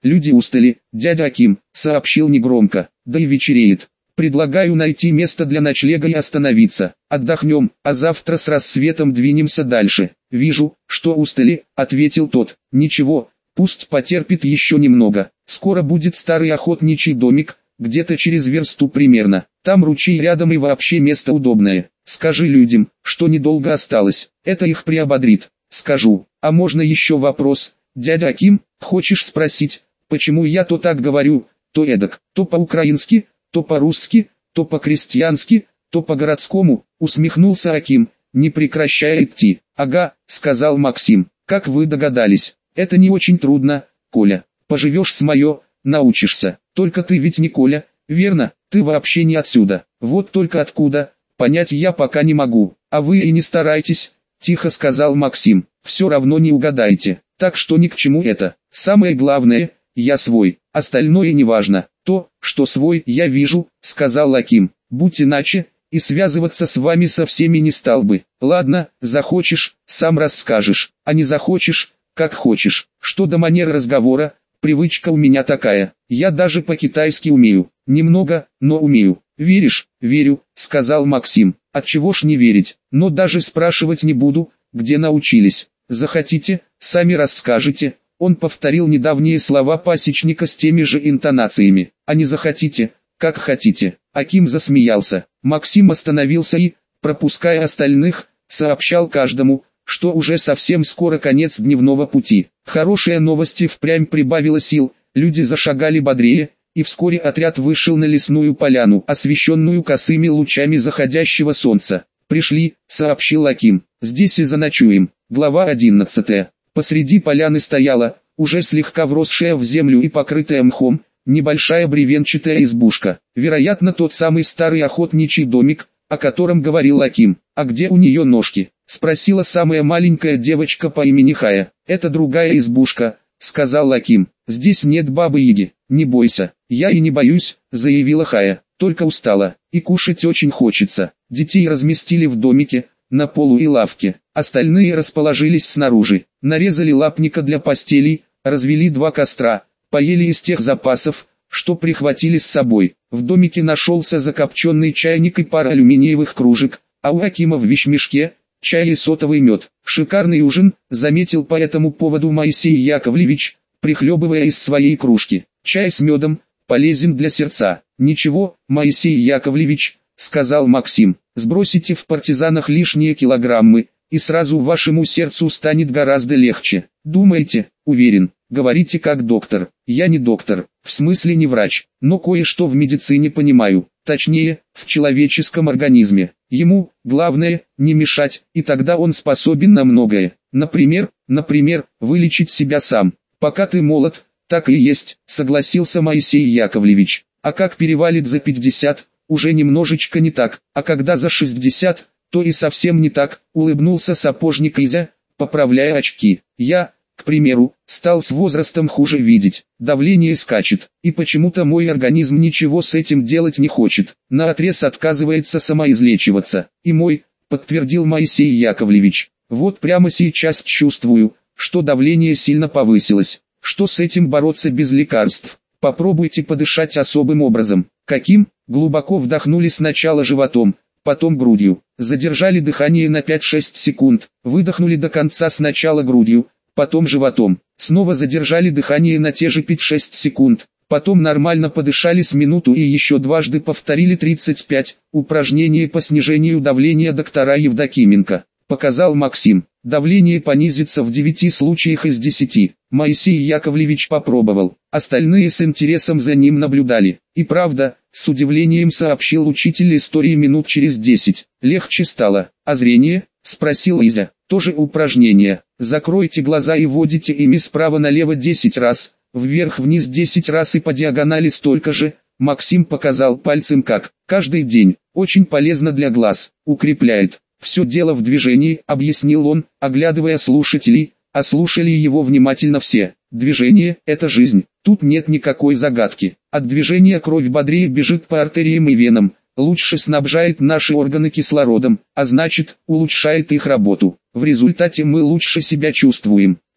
Люди устали, дядя Аким, сообщил негромко, да и вечереет. Предлагаю найти место для ночлега и остановиться. Отдохнем, а завтра с рассветом двинемся дальше. Вижу, что устали, ответил тот. Ничего, пусть потерпит еще немного. Скоро будет старый охотничий домик, где-то через версту примерно. Там ручей рядом и вообще место удобное. Скажи людям, что недолго осталось. Это их приободрит. Скажу. А можно еще вопрос? Дядя Аким, хочешь спросить, почему я то так говорю, то эдак, то по-украински, то по-русски, то по-крестьянски, то по-городскому, усмехнулся Аким, не прекращая идти. Ага, сказал Максим, как вы догадались, это не очень трудно, Коля, поживешь с мое, научишься, только ты ведь не Коля, верно, ты вообще не отсюда, вот только откуда, понять я пока не могу, а вы и не старайтесь, тихо сказал Максим, все равно не угадаете, так что ни к чему это, самое главное, я свой, остальное не важно. То, что свой, я вижу, сказал Аким. Будь иначе, и связываться с вами со всеми не стал бы. Ладно, захочешь, сам расскажешь, а не захочешь, как хочешь. Что до манер разговора, привычка у меня такая. Я даже по-китайски умею. Немного, но умею. Веришь? Верю, сказал Максим. Отчего ж не верить? Но даже спрашивать не буду, где научились. Захотите, сами расскажете. Он повторил недавние слова пасечника с теми же интонациями. А не захотите, как хотите. Аким засмеялся. Максим остановился и, пропуская остальных, сообщал каждому, что уже совсем скоро конец дневного пути. Хорошая новость и впрямь прибавила сил, люди зашагали бодрее, и вскоре отряд вышел на лесную поляну, освещенную косыми лучами заходящего солнца. «Пришли», — сообщил Аким, — «здесь и заночуем». Глава 11. Посреди поляны стояла, уже слегка вросшая в землю и покрытая мхом, небольшая бревенчатая избушка. Вероятно, тот самый старый охотничий домик, о котором говорил Аким. «А где у нее ножки?» — спросила самая маленькая девочка по имени Хая. «Это другая избушка», — сказал Аким. «Здесь нет бабы-яги, не бойся». «Я и не боюсь», — заявила Хая, — «только устала, и кушать очень хочется». Детей разместили в домике, на полу и лавке. Остальные расположились снаружи, нарезали лапника для постелей, развели 2 костра, поели из тех запасов, что прихватили с собой. В домике нашелся закопченный чайник и пара алюминиевых кружек, а у Акима в вещмешке чай и сотовый мед. Шикарный ужин, заметил по этому поводу Моисей Яковлевич, прихлебывая из своей кружки. Чай с медом полезен для сердца. «Ничего, Моисей Яковлевич», — сказал Максим, — «сбросите в партизанах лишние килограммы, и сразу вашему сердцу станет гораздо легче. Думаете? Уверен. Говорите как доктор. Я не доктор, в смысле не врач, но кое-что в медицине понимаю, точнее, в человеческом организме. Ему, главное, не мешать, и тогда он способен на многое. Например, вылечить себя сам. Пока ты молод, так и есть», — согласился Моисей Яковлевич. «А как перевалит за 50, уже немножечко не так, а когда за 60, то и совсем не так», — улыбнулся сапожник Изя, поправляя очки. «Я, к примеру, стал с возрастом хуже видеть, давление скачет, и почему-то мой организм ничего с этим делать не хочет, наотрез отказывается самоизлечиваться, и мой», — подтвердил Моисей Яковлевич, — «вот прямо сейчас чувствую, что давление сильно повысилось. Что с этим бороться без лекарств? Попробуйте подышать особым образом». «Каким?» Глубоко вдохнули сначала животом, потом грудью, задержали дыхание на 5-6 секунд, выдохнули до конца сначала грудью, потом животом, снова задержали дыхание на те же 5-6 секунд, потом нормально подышали с минуту и еще дважды повторили 35, упражнение по снижению давления доктора Евдокименко, показал Максим. Давление понизится в 9 случаях из 10. Моисей Яковлевич попробовал, остальные с интересом за ним наблюдали. И правда, с удивлением сообщил учитель истории минут через 10. «Легче стало. А зрение?» — спросил Изя. «Тоже упражнение. Закройте глаза и водите ими справа налево 10 раз, вверх-вниз 10 раз и по диагонали столько же». Максим показал пальцем как. «Каждый день. Очень полезно для глаз. Укрепляет. Все дело в движении», — объяснил он, оглядывая слушателей, а слушали его внимательно все. «Движение — это жизнь, тут нет никакой загадки. От движения кровь бодрее бежит по артериям и венам, лучше снабжает наши органы кислородом, а значит, улучшает их работу. В результате мы лучше себя чувствуем.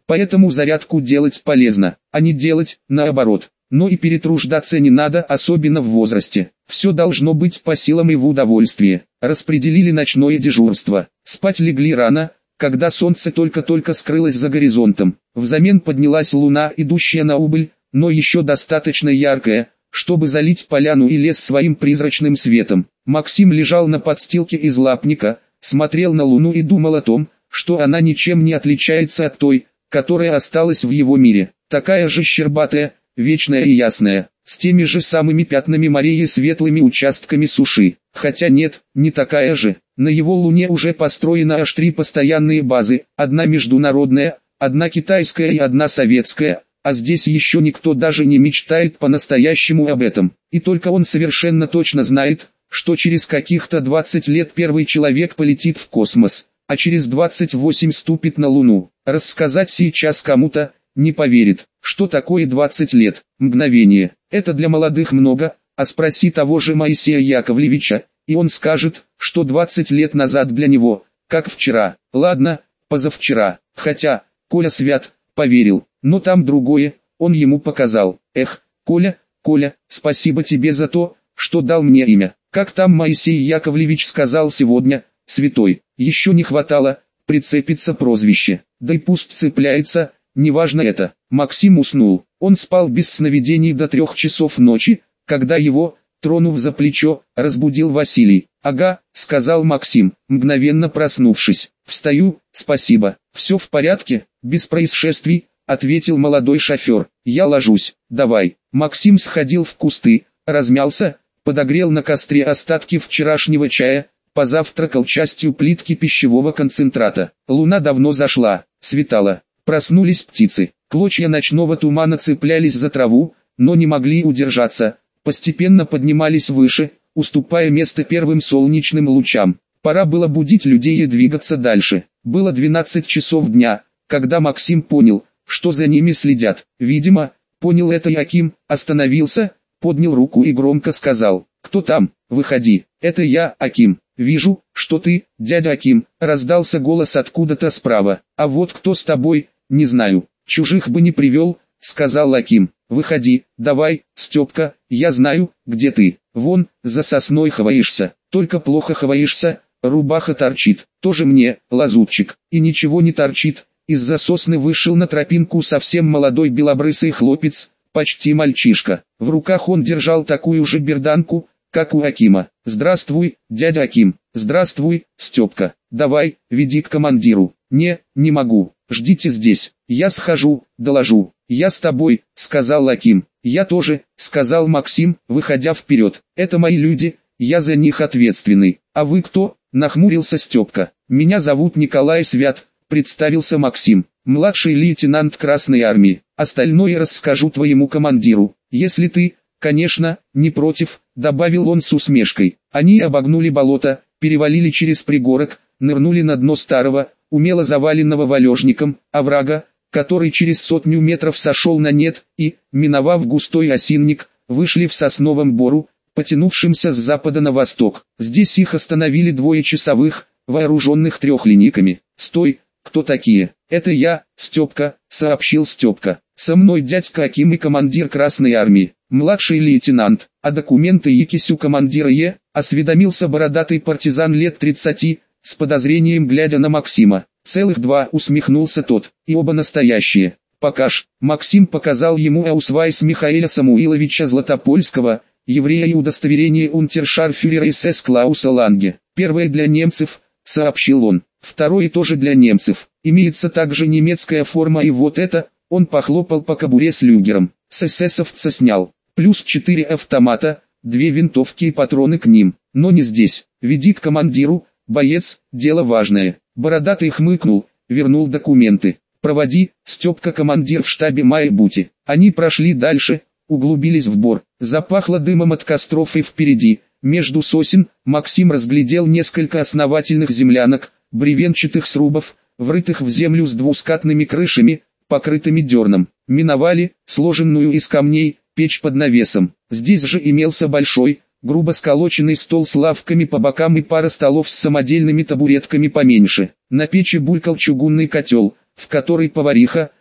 Поэтому зарядку делать полезно, а не делать наоборот. Но и перетруждаться не надо, особенно в возрасте. Все должно быть по силам и в удовольствие. Распределили ночное дежурство. Спать легли рано, когда солнце только-только скрылось за горизонтом. Взамен поднялась луна, идущая на убыль, но еще достаточно яркая, чтобы залить поляну и лес своим призрачным светом. Максим лежал на подстилке из лапника, смотрел на луну и думал о том, что она ничем не отличается от той, которая осталась в его мире. Такая же щербатая, вечная и ясная, с теми же самыми пятнами морей и светлыми участками суши. Хотя нет, не такая же. На его Луне уже построено аж 3 постоянные базы, одна международная, одна китайская и одна советская, а здесь еще никто даже не мечтает по-настоящему об этом. И только он совершенно точно знает, что через каких-то 20 лет первый человек полетит в космос, а через 28 ступит на Луну. Рассказать сейчас кому-то не поверит. Что такое 20 лет? Мгновение. Это для молодых много, а спроси того же Моисея Яковлевича, и он скажет, что 20 лет назад для него, как вчера. Ладно, позавчера. Хотя, Коля Свят, поверил, но там другое, он ему показал. Эх, Коля, спасибо тебе за то, что дал мне имя. Как там Моисей Яковлевич сказал сегодня, святой, еще не хватало, прицепится прозвище. Да и пусть цепляется, неважно это. Максим уснул. Он спал без сновидений до 3 часов ночи, когда его, тронув за плечо, разбудил Василий. «Ага», — сказал Максим, мгновенно проснувшись. «Встаю, спасибо. Все в порядке, без происшествий», — ответил молодой шофер. «Я ложусь, давай». Максим сходил в кусты, размялся, подогрел на костре остатки вчерашнего чая, позавтракал частью плитки пищевого концентрата. Луна давно зашла, светало. Проснулись птицы. Клочья ночного тумана цеплялись за траву, но не могли удержаться, постепенно поднимались выше, уступая место первым солнечным лучам. Пора было будить людей и двигаться дальше. Было 12 часов дня, когда Максим понял, что за ними следят. Видимо, понял это Яким, остановился, поднял руку и громко сказал: «Кто там? Выходи». «Это я, Аким». «Вижу, что ты, дядя Аким», — раздался голос откуда-то справа. «А вот кто с тобой, не знаю. Чужих бы не привел», — сказал Аким. «Выходи, давай, Степка, я знаю, где ты. Вон, за сосной хваешься, только плохо хваешься, рубаха торчит. Тоже мне, лазутчик». И ничего не торчит. Из-за сосны вышел на тропинку совсем молодой белобрысый хлопец, почти мальчишка. В руках он держал такую же берданку, как у Акима. «Здравствуй, дядя Аким». «Здравствуй, Степка. Давай, веди к командиру». Не могу. Ждите здесь. Я схожу, доложу». «Я с тобой», — сказал Аким. «Я тоже», — сказал Максим, выходя вперед. «Это мои люди, я за них ответственный». «А вы кто?» — нахмурился Степка. «Меня зовут Николай Свят», — представился Максим. «Младший лейтенант Красной Армии. Остальное расскажу твоему командиру, если ты, конечно, не против», — добавил он с усмешкой. Они обогнули болото, перевалили через пригорок, нырнули на дно старого, умело заваленного валежником, оврага, который через 100 метров сошел на нет, и, миновав густой осинник, вышли в сосновом бору, потянувшимся с запада на восток. Здесь их остановили 2 часовых, вооруженных 3 линейками. «Стой, кто такие?» «Это я, Степка», — сообщил Степка. «Со мной дядька Аким и командир Красной Армии, младший лейтенант, а документы Якисю командира Е», — осведомился бородатый партизан лет 30, с подозрением глядя на Максима. «Целых 2», — усмехнулся тот, — «и оба настоящие». «Покаж». Максим показал ему аусвайс Михаила Самуиловича Златопольского, еврея, и удостоверение унтершарфюрера СС Клауса Ланге. «Первое для немцев», — сообщил он, — «второе тоже для немцев. Имеется также немецкая форма, и вот это», — он похлопал по кобуре с люгером. «С эсэсовца снял. Плюс 4 автомата, 2 винтовки и патроны к ним. Но не здесь. Веди к командиру, боец, дело важное». Бородатый хмыкнул, вернул документы. «Проводи, Степка, командир в штабе Майбути». Они прошли дальше, углубились в бор. Запахло дымом от костров, и впереди, между сосен, Максим разглядел несколько основательных землянок, бревенчатых срубов, врытых в землю с двускатными крышами, покрытыми дерном. Миновали, сложенную из камней, печь под навесом. Здесь же имелся большой, грубо сколоченный стол с лавками по бокам и пара столов с самодельными табуретками поменьше. На печи булькал чугунный котел, в который повариха,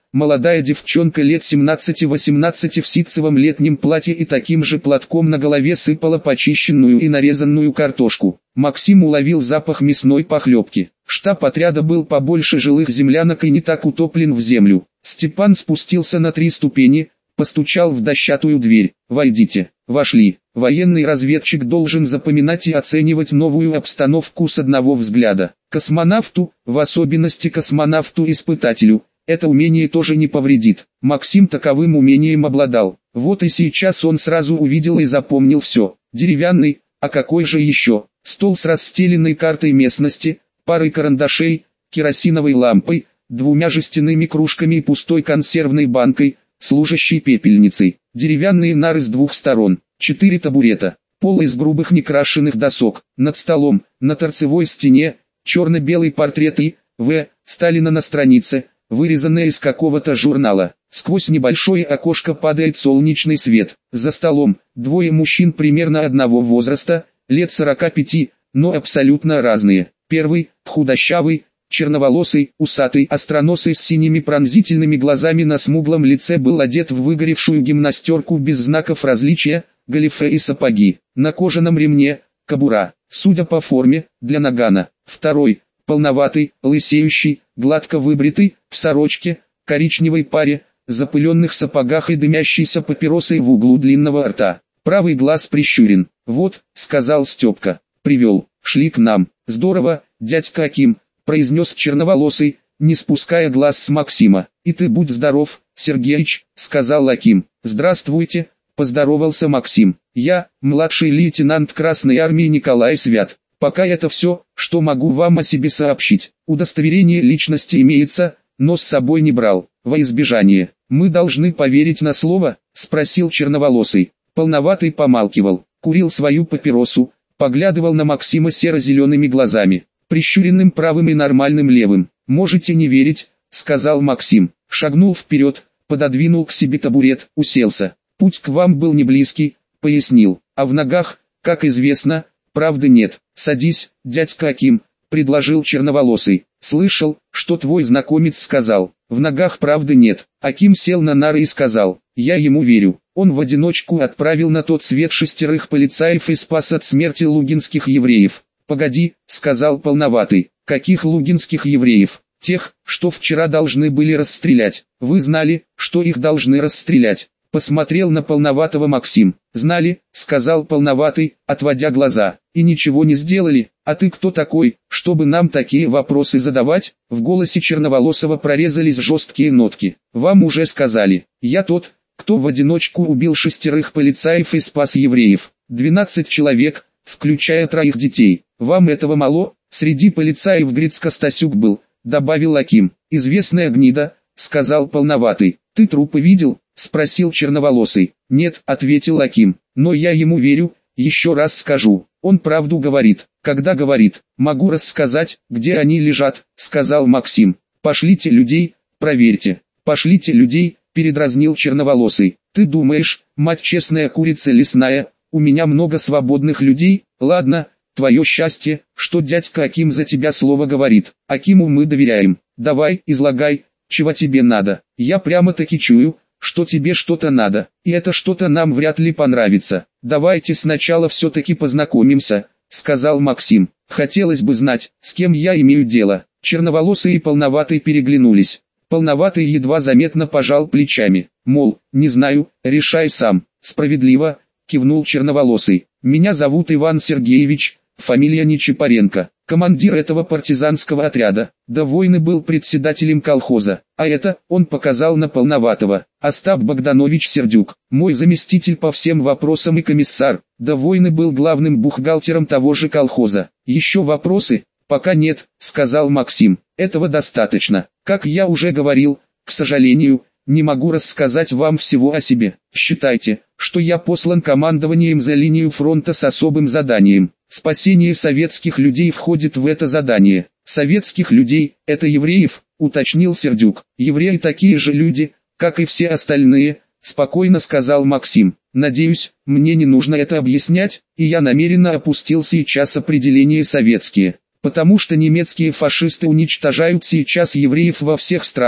молодая девчонка лет 17-18 в ситцевом летнем платье и таким же платком на голове сыпала почищенную и нарезанную картошку. Максим уловил запах мясной похлебки. Штаб отряда был побольше жилых землянок и не так утоплен в землю. Степан спустился на 3 ступени, постучал в дощатую дверь. «Войдите». Вошли. Военный разведчик должен запоминать и оценивать новую обстановку с одного взгляда. Космонавту, в особенности космонавту-испытателю, это умение тоже не повредит. Максим таковым умением обладал. Вот и сейчас он сразу увидел и запомнил все. Деревянный, а какой же еще? Стол с расстеленной картой местности, парой карандашей, керосиновой лампой, 2 жестяными кружками и пустой консервной банкой, служащей пепельницей. Деревянные нары с 2 сторон, 4 табурета, пол из грубых некрашенных досок. Над столом, на торцевой стене, черно-белый портрет И.В. Сталина на странице, вырезанная из какого-то журнала. Сквозь небольшое окошко падает солнечный свет. За столом, 2 мужчин примерно одного возраста, лет 45, но абсолютно разные. Первый, худощавый, черноволосый, усатый, остроносый с синими пронзительными глазами на смуглом лице был одет в выгоревшую гимнастерку без знаков различия, галифе и сапоги. На кожаном ремне, кобура, судя по форме, для нагана. Второй, полноватый, лысеющий, гладко выбритый, в сорочке, коричневой паре, запыленных сапогах и дымящейся папиросой в углу длинного рта. Правый глаз прищурен. «Вот», — сказал Степка, — «привел, шли к нам». «Здорово, дядька Аким», — произнес черноволосый, не спуская глаз с Максима. «И ты будь здоров, Сергеич», — сказал Аким. «Здравствуйте», — поздоровался Максим. «Я, младший лейтенант Красной Армии Николай Свят. Пока это все, что могу вам о себе сообщить. Удостоверение личности имеется, но с собой не брал, во избежание». «Мы должны поверить на слово?» — спросил черноволосый. Полноватый помалкивал, курил свою папиросу, поглядывал на Максима серо-зелеными глазами, прищуренным правым и нормальным левым. «Можете не верить», — сказал Максим. Шагнул вперед, пододвинул к себе табурет, уселся. «Путь к вам был не близкий», — пояснил. «А в ногах, как известно, правды нет». «Садись, дядька Аким», — предложил черноволосый. «Слышал, что твой знакомец сказал. В ногах правды нет». Аким сел на нары и сказал: «Я ему верю. Он в одиночку отправил на тот свет 6 полицаев и спас от смерти лугинских евреев». «Погоди», — сказал полноватый. «Каких лугинских евреев?» «Тех, что вчера должны были расстрелять». «Вы знали, что их должны расстрелять?» Посмотрел на полноватого Максим. «Знали», — сказал полноватый, отводя глаза. «И ничего не сделали. А ты кто такой, чтобы нам такие вопросы задавать?» В голосе черноволосого прорезались жесткие нотки. «Вам уже сказали. Я тот, кто в одиночку убил 6 полицаев и спас евреев. 12 человек, включая 3 детей. Вам этого мало?» «Среди полицаев Грицко Стасюк был», — добавил Аким. «Известная гнида», — сказал полноватый. «Ты трупы видел?» — спросил черноволосый. «Нет», — ответил Аким. «Но я ему верю, еще раз скажу. Он правду говорит». «Когда говорит?» «Могу рассказать, где они лежат», — сказал Максим. «Пошлите людей, проверьте». «Пошлите людей», — передразнил черноволосый. «Ты думаешь, мать честная курица лесная, у меня много свободных людей? Ладно, твое счастье, что дядька Аким за тебя слово говорит. Акиму мы доверяем. Давай, излагай, чего тебе надо. Я прямо-таки чую, что тебе что-то надо, и это что-то нам вряд ли понравится. Давайте сначала все-таки познакомимся», — сказал Максим. «Хотелось бы знать, с кем я имею дело». Черноволосый и полноватый переглянулись. Полноватый едва заметно пожал плечами, мол, «Не знаю, решай сам». «Справедливо», — кивнул черноволосый. «Меня зовут Иван Сергеевич, фамилия Нечипаренко, командир этого партизанского отряда. До войны был председателем колхоза, а это, он показал на полноватого, Остап Богданович Сердюк, мой заместитель по всем вопросам и комиссар. До войны был главным бухгалтером того же колхоза. Еще вопросы?» «Пока нет», — сказал Максим. «Этого достаточно. Как я уже говорил, к сожалению, не могу рассказать вам всего о себе. Считайте, что я послан командованием за линию фронта с особым заданием. Спасение советских людей входит в это задание». «Советских людей, это евреев», — уточнил Сердюк. «Евреи такие же люди, как и все остальные», — спокойно сказал Максим. «Надеюсь, мне не нужно это объяснять, и я намеренно опустил сейчас определение «советские». Потому что немецкие фашисты уничтожают сейчас евреев во всех странах,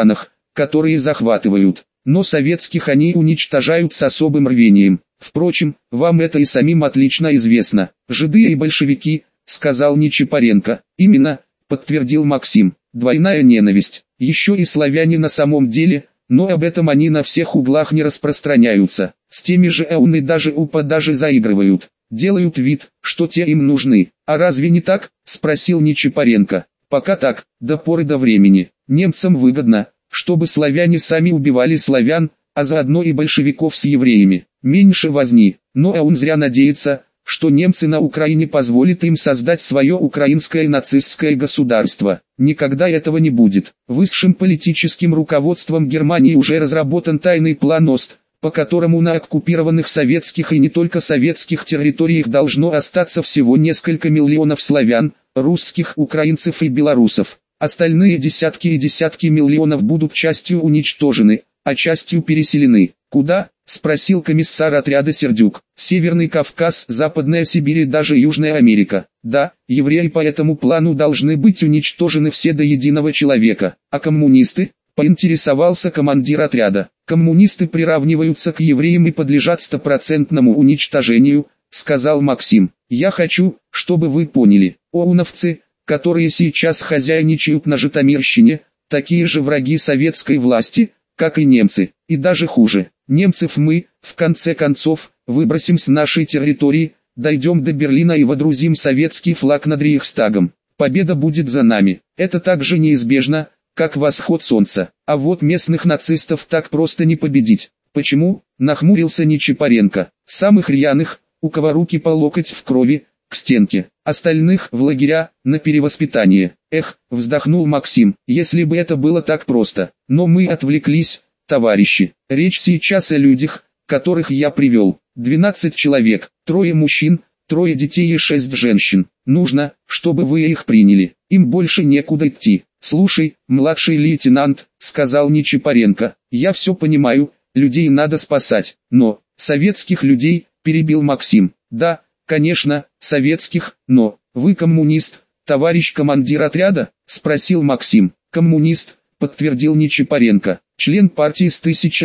которые захватывают, но советских они уничтожают с особым рвением. Впрочем, вам это и самим отлично известно. Жиды и большевики, сказал Нечипаренко. Именно, подтвердил Максим. Двойная ненависть. Еще и славяне на самом деле, но об этом они на всех углах не распространяются. С теми же эуны даже УПА даже заигрывают. Делают вид, что те им нужны. А разве не так? Спросил Нечипаренко. Пока так, до поры до времени. Немцам выгодно, чтобы славяне сами убивали славян, а заодно и большевиков с евреями. Меньше возни, но он зря надеется, что немцы на Украине позволят им создать свое украинское нацистское государство. Никогда этого не будет. Высшим политическим руководством Германии уже разработан тайный план ОСТ, по которому на оккупированных советских и не только советских территориях должно остаться всего несколько миллионов славян, русских, украинцев и белорусов. Остальные десятки и десятки миллионов будут частью уничтожены, а частью переселены. Куда? Спросил комиссар отряда Сердюк. Северный Кавказ, Западная Сибирь и даже Южная Америка. Да, евреи по этому плану должны быть уничтожены все до единого человека. А коммунисты? Поинтересовался командир отряда. Коммунисты приравниваются к евреям и подлежат стопроцентному уничтожению, сказал Максим. Я хочу, чтобы вы поняли, оуновцы, которые сейчас хозяйничают на Житомирщине, такие же враги советской власти, как и немцы, и даже хуже. Немцев мы, в конце концов, выбросим с нашей территории, дойдем до Берлина и водрузим советский флаг над Рейхстагом. Победа будет за нами. Это так же неизбежно, как восход солнца. А вот местных нацистов так просто не победить. Почему? Нахмурился Нечипаренко. Самых рьяных, у кого руки по локоть в крови, к стенке. Остальных в лагеря, на перевоспитание. Эх, вздохнул Максим, если бы это было так просто. Но мы отвлеклись, товарищи. Речь сейчас о людях, которых я привел. 12 человек, 3 мужчин, 3 детей и 6 женщин. Нужно, чтобы вы их приняли. Им больше некуда идти. Слушай, младший лейтенант, сказал Нечипаренко, я все понимаю, людей надо спасать. Но, советских людей, перебил Максим. Да, конечно, советских, но, вы коммунист, товарищ командир отряда? Спросил Максим. Коммунист, подтвердил Нечипаренко, член партии с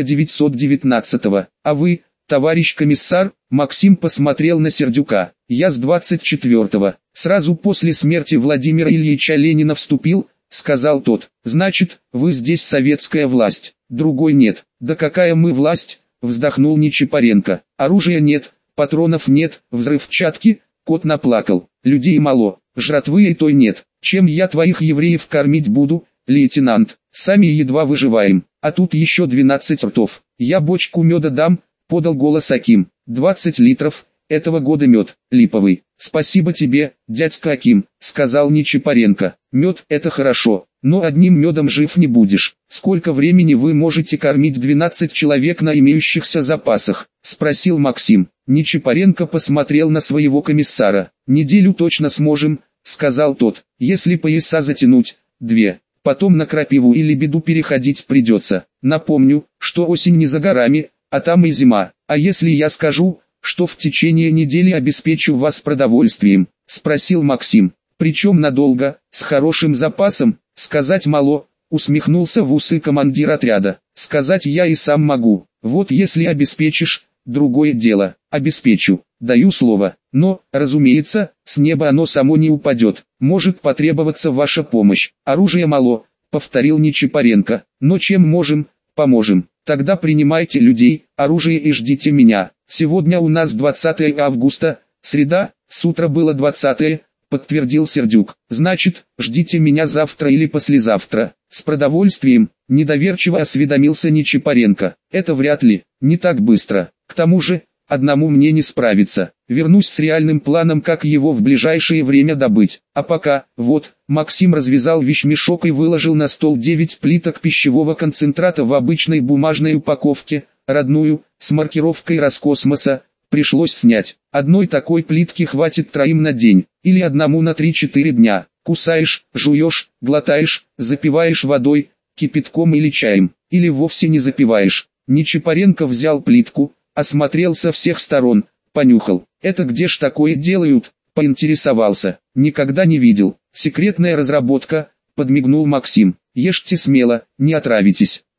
1919-го. А вы, товарищ комиссар? Максим посмотрел на Сердюка. Я с 24-го, сразу после смерти Владимира Ильича Ленина вступил, сказал тот. Значит, вы здесь советская власть, другой нет. Да какая мы власть? Вздохнул Нечипаренко. Оружия нет, патронов нет, взрывчатки, кот наплакал, людей мало, жратвы и той нет. Чем я твоих евреев кормить буду, лейтенант? Сами едва выживаем, а тут еще 12 ртов. Я бочку меда дам, подал голос Аким. 20 литров, этого года мед, липовый. Спасибо тебе, дядька Аким, сказал Нечипаренко. Мед – это хорошо, но одним медом жив не будешь. Сколько времени вы можете кормить 12 человек на имеющихся запасах? Спросил Максим. Нечипаренко посмотрел на своего комиссара. Неделю точно сможем, сказал тот. Если пояса затянуть, 2. Потом на крапиву или беду переходить придется. Напомню, что осень не за горами, а там и зима. А если я скажу, что в течение недели обеспечу вас продовольствием? Спросил Максим. Причем надолго, с хорошим запасом? Сказать мало, усмехнулся в усы командир отряда. Сказать я и сам могу. Вот если обеспечишь, другое дело. Обеспечу, даю слово. Но, разумеется, с неба оно само не упадет. Может потребоваться ваша помощь. Оружия мало, повторил Нечипаренко. Но чем можем, поможем. Тогда принимайте людей, оружие и ждите меня. Сегодня у нас 20 августа, среда, с утра было 20, подтвердил Сердюк. Значит, ждите меня завтра или послезавтра. С продовольствием, недоверчиво осведомился Нечипаренко. Это вряд ли, не так быстро. К тому же, одному мне не справиться. Вернусь с реальным планом, как его в ближайшее время добыть. А пока, вот, Максим развязал вещмешок и выложил на стол 9 плиток пищевого концентрата в обычной бумажной упаковке, родную, с маркировкой Роскосмоса. Пришлось снять. Одной такой плитки хватит 3 на день, или одному на 3-4 дня. Кусаешь, жуешь, глотаешь, запиваешь водой, кипятком или чаем, или вовсе не запиваешь. Нечипаренко взял плитку, осмотрел со всех сторон, понюхал. Это где ж такое делают? Поинтересовался. Никогда не видел. Секретная разработка, подмигнул Максим. Ешьте смело, не отравитесь.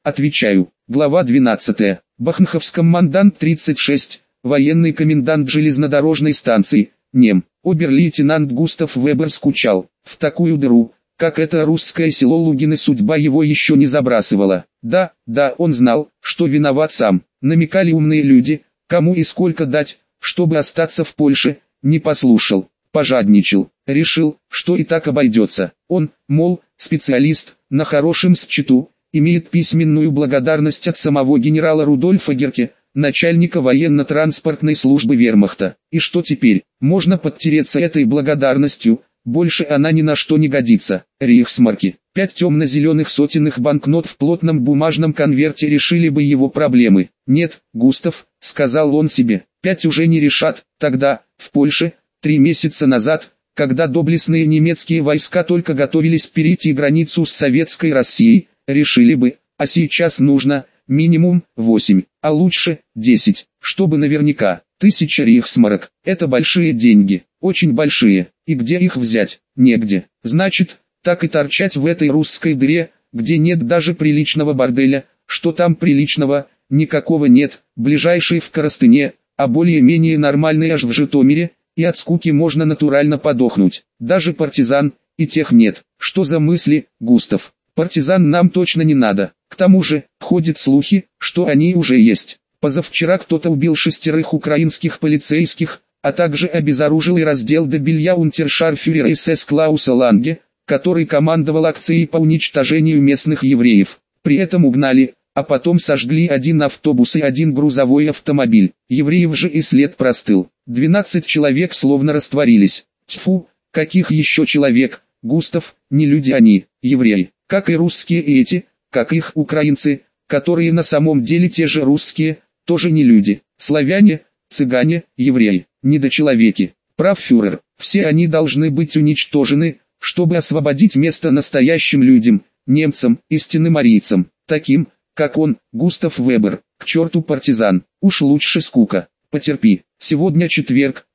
Отвечаю. Глава 12. Бахнховскомандант 36, военный комендант железнодорожной станции, нем. Обер-лейтенант Густав Вебер скучал. В такую дыру, как это русское село Лугины, судьба его еще не забрасывала. Да, он знал, что виноват сам. Намекали умные люди, кому и сколько дать, чтобы остаться в Польше, не послушал, пожадничал, решил, что и так обойдется. Он, мол, специалист, на хорошем счету, имеет письменную благодарность от самого генерала Рудольфа Герке, начальника военно-транспортной службы вермахта. И что теперь? Можно подтереться этой благодарностью, больше она ни на что не годится. Рейхсмарки, 5 темно-зеленых сотенных банкнот в плотном бумажном конверте решили бы его проблемы. Нет, Густав, сказал он себе, 5 уже не решат. Тогда, в Польше, 3 месяца назад, когда доблестные немецкие войска только готовились перейти границу с Советской Россией, решили бы, а сейчас нужно, минимум, 8, а лучше, 10, чтобы наверняка. 1000 рейхсмарок, это большие деньги, очень большие, и где их взять? Негде. Значит, так и торчать в этой русской дыре, где нет даже приличного борделя. Что там приличного? Никакого нет, ближайший в Коростыне, а более-менее нормальный аж в Житомире, и от скуки можно натурально подохнуть. Даже партизан, и тех нет. Что за мысли, Густав? Партизан нам точно не надо. К тому же, ходят слухи, что они уже есть. Позавчера кто-то убил 6 украинских полицейских, а также обезоружил и раздел до белья унтершарфюрера СС Клауса Ланге, который командовал акцией по уничтожению местных евреев. При этом угнали, а потом сожгли 1 автобус и 1 грузовой автомобиль. Евреев же и след простыл. 12 человек словно растворились. Тьфу, каких еще человек, Густав, не люди они, евреи, как и русские эти, как их украинцы, которые на самом деле те же русские, тоже не люди, славяне, цыгане, евреи, недочеловеки. Прав фюрер, все они должны быть уничтожены, чтобы освободить место настоящим людям, немцам, истинным арийцам, таким, как он, Густав Вебер. К черту партизан, уж лучше скука. Потерпи, сегодня четверг,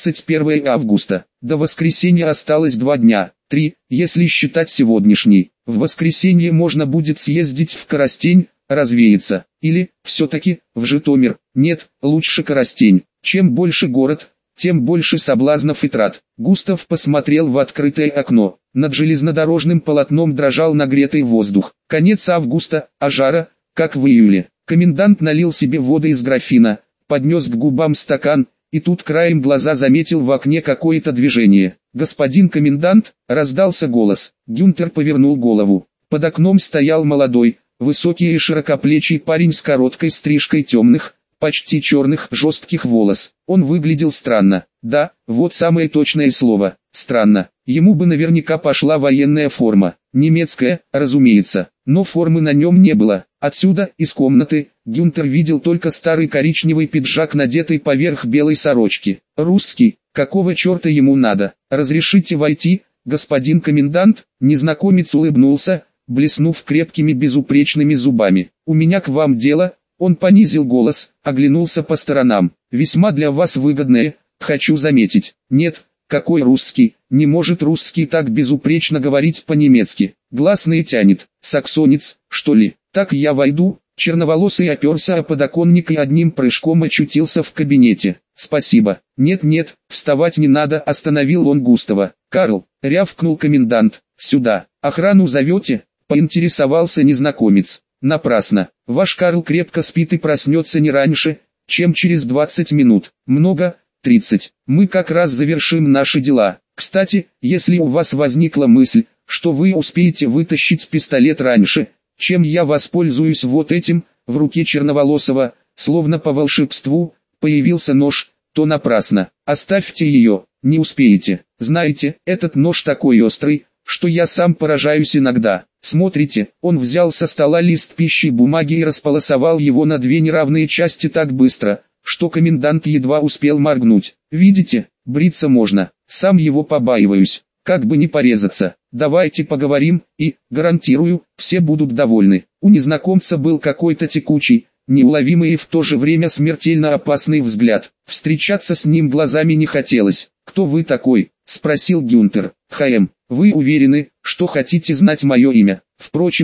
21 августа, до воскресенья осталось 2 дня, 3, если считать сегодняшний. В воскресенье можно будет съездить в Коростень, развеяться, или, все-таки, в Житомир. Нет, лучше Коростень. Чем больше город, тем больше соблазнов и трат. Густав посмотрел в открытое окно. Над железнодорожным полотном дрожал нагретый воздух. Конец августа, а жара, как в июле. Комендант налил себе воды из графина, поднес к губам стакан, и тут краем глаза заметил в окне какое-то движение. «Господин комендант!» — раздался голос. Гюнтер повернул голову. Под окном стоял молодой, высокий и широкоплечий парень с короткой стрижкой темных, почти черных, жестких волос. Он выглядел странно. Да, вот самое точное слово, странно. Ему бы наверняка пошла военная форма. Немецкая, разумеется, но формы на нем не было. Отсюда, из комнаты, Гюнтер видел только старый коричневый пиджак, надетый поверх белой сорочки. Русский, какого черта ему надо? Разрешите войти, господин комендант? Незнакомец улыбнулся, блеснув крепкими безупречными зубами. У меня к вам дело. Он понизил голос, оглянулся по сторонам. Весьма для вас выгодное, хочу заметить. Нет, какой русский, не может русский так безупречно говорить по-немецки. Гласные тянет, саксонец, что ли? Так я войду. Черноволосый оперся о подоконник и одним прыжком очутился в кабинете. Спасибо. Нет, вставать не надо, остановил он Густава. Карл, рявкнул комендант, сюда. Охрану зовете? Поинтересовался незнакомец. Напрасно. Ваш Карл крепко спит и проснется не раньше, чем через 20 минут. Много? 30. Мы как раз завершим наши дела. Кстати, если у вас возникла мысль, что вы успеете вытащить пистолет раньше, чем я воспользуюсь вот этим, в руке черноволосого, словно по волшебству, появился нож, то напрасно. Оставьте ее, не успеете. Знаете, этот нож такой острый, что я сам поражаюсь иногда. Смотрите, он взял со стола лист пищи и бумаги и располосовал его на 2 неравные части так быстро, что комендант едва успел моргнуть. Видите, бриться можно, сам его побаиваюсь, как бы не порезаться. Давайте поговорим, и, гарантирую, все будут довольны. У незнакомца был какой-то текучий, неуловимый и в то же время смертельно опасный взгляд. Встречаться с ним глазами не хотелось. «Кто вы такой?» — спросил Гюнтер. «ХМ, вы уверены, что хотите знать мое имя? Впрочем,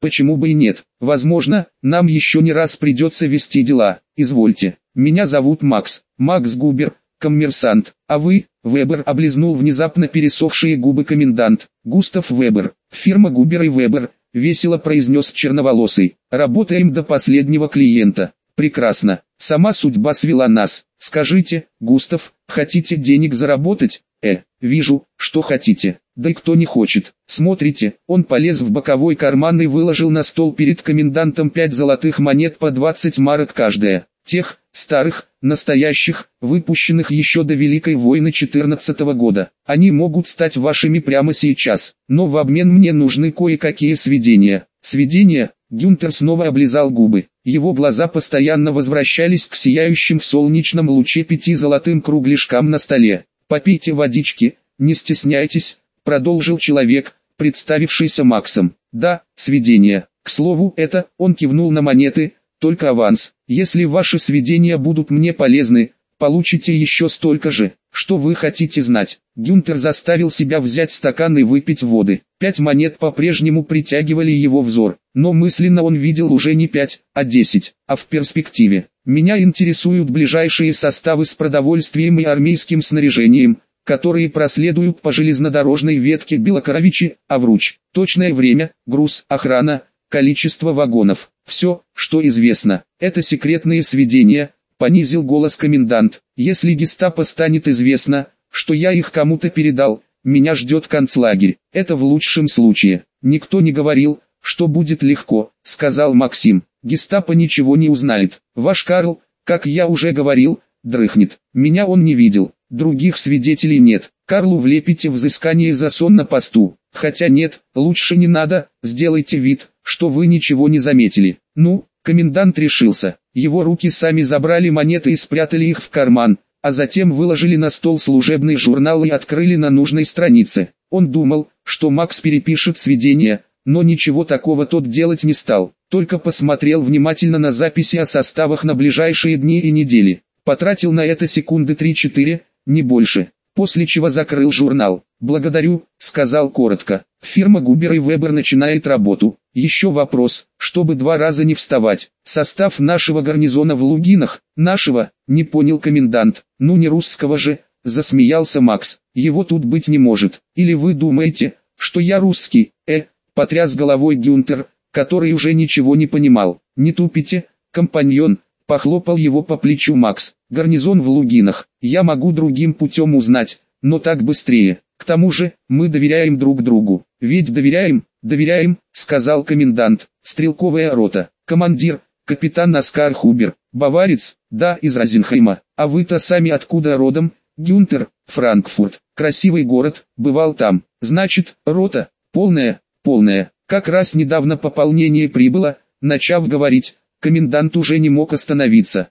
Почему бы и нет? Возможно, нам еще не раз придется вести дела. Извольте. Меня зовут Макс. Макс Губер, коммерсант. А вы, Вебер, облизнул внезапно пересохшие губы комендант. Густав Вебер. Фирма Губер и Вебер, весело произнес черноволосый. Работаем до последнего клиента. Прекрасно. Сама судьба свела нас. Скажите, Густав, хотите денег заработать? Вижу, что хотите. Да и кто не хочет. Смотрите, он полез в боковой карман и выложил на стол перед комендантом 5 золотых монет по 20 марок каждая. Тех, старых, настоящих, выпущенных еще до Великой войны 14 года. Они могут стать вашими прямо сейчас. Но в обмен мне нужны кое-какие сведения. Сведения? Гюнтер снова облизал губы. Его глаза постоянно возвращались к сияющим в солнечном луче 5 золотым кругляшкам на столе. «Попейте водички, не стесняйтесь», — продолжил человек, представившийся Максом. «Да, сведения. К слову, это», — он кивнул на монеты, — «только аванс. Если ваши сведения будут мне полезны, получите еще столько же. Что вы хотите знать?» Гюнтер заставил себя взять стакан и выпить воды. 5 монет по-прежнему притягивали его взор, но мысленно он видел уже не 5, а 10, а в перспективе. «Меня интересуют ближайшие составы с продовольствием и армейским снаряжением, которые проследуют по железнодорожной ветке Белокоровичи-Авруч. Точное время, груз, охрана, количество вагонов. Все, что известно. Это секретные сведения», — понизил голос комендант. «Если гестапо станет известно, что я их кому-то передал, меня ждет концлагерь. Это в лучшем случае. Никто не говорил, что будет легко», — сказал Максим. «Гестапо ничего не узнает. Ваш Карл, как я уже говорил, дрыхнет. Меня он не видел. Других свидетелей нет. Карлу влепите взыскание за сон на посту. Хотя нет, лучше не надо, сделайте вид, что вы ничего не заметили». «Ну?» Комендант решился. Его руки сами забрали монеты и спрятали их в карман, а затем выложили на стол служебный журнал и открыли на нужной странице. Он думал, что Макс перепишет сведения, но ничего такого тот делать не стал, только посмотрел внимательно на записи о составах на ближайшие дни и недели. Потратил на это секунды 3-4, не больше, после чего закрыл журнал. «Благодарю», — сказал коротко. «Фирма Губер и Вебер начинает работу. Еще вопрос, чтобы 2 раза не вставать. Состав нашего гарнизона в Лугинах». «Нашего?» — не понял комендант. «Ну не русского же», — засмеялся Макс. «Его тут быть не может. Или вы думаете, что я русский?» Потряс головой Гюнтер, который уже ничего не понимал. «Не тупите, компаньон», — похлопал его по плечу Макс. «Гарнизон в Лугинах. Я могу другим путем узнать, но так быстрее. К тому же, мы доверяем друг другу». «Ведь доверяем», — сказал комендант. «Стрелковая рота. Командир, капитан Оскар Хубер. Баварец?» «Да, из Розенхейма. А вы-то сами откуда родом?» «Гюнтер, Франкфурт. Красивый город, бывал там». «Значит, рота, полная?» «Полная. Как раз недавно пополнение прибыло», — начав говорить, комендант уже не мог остановиться.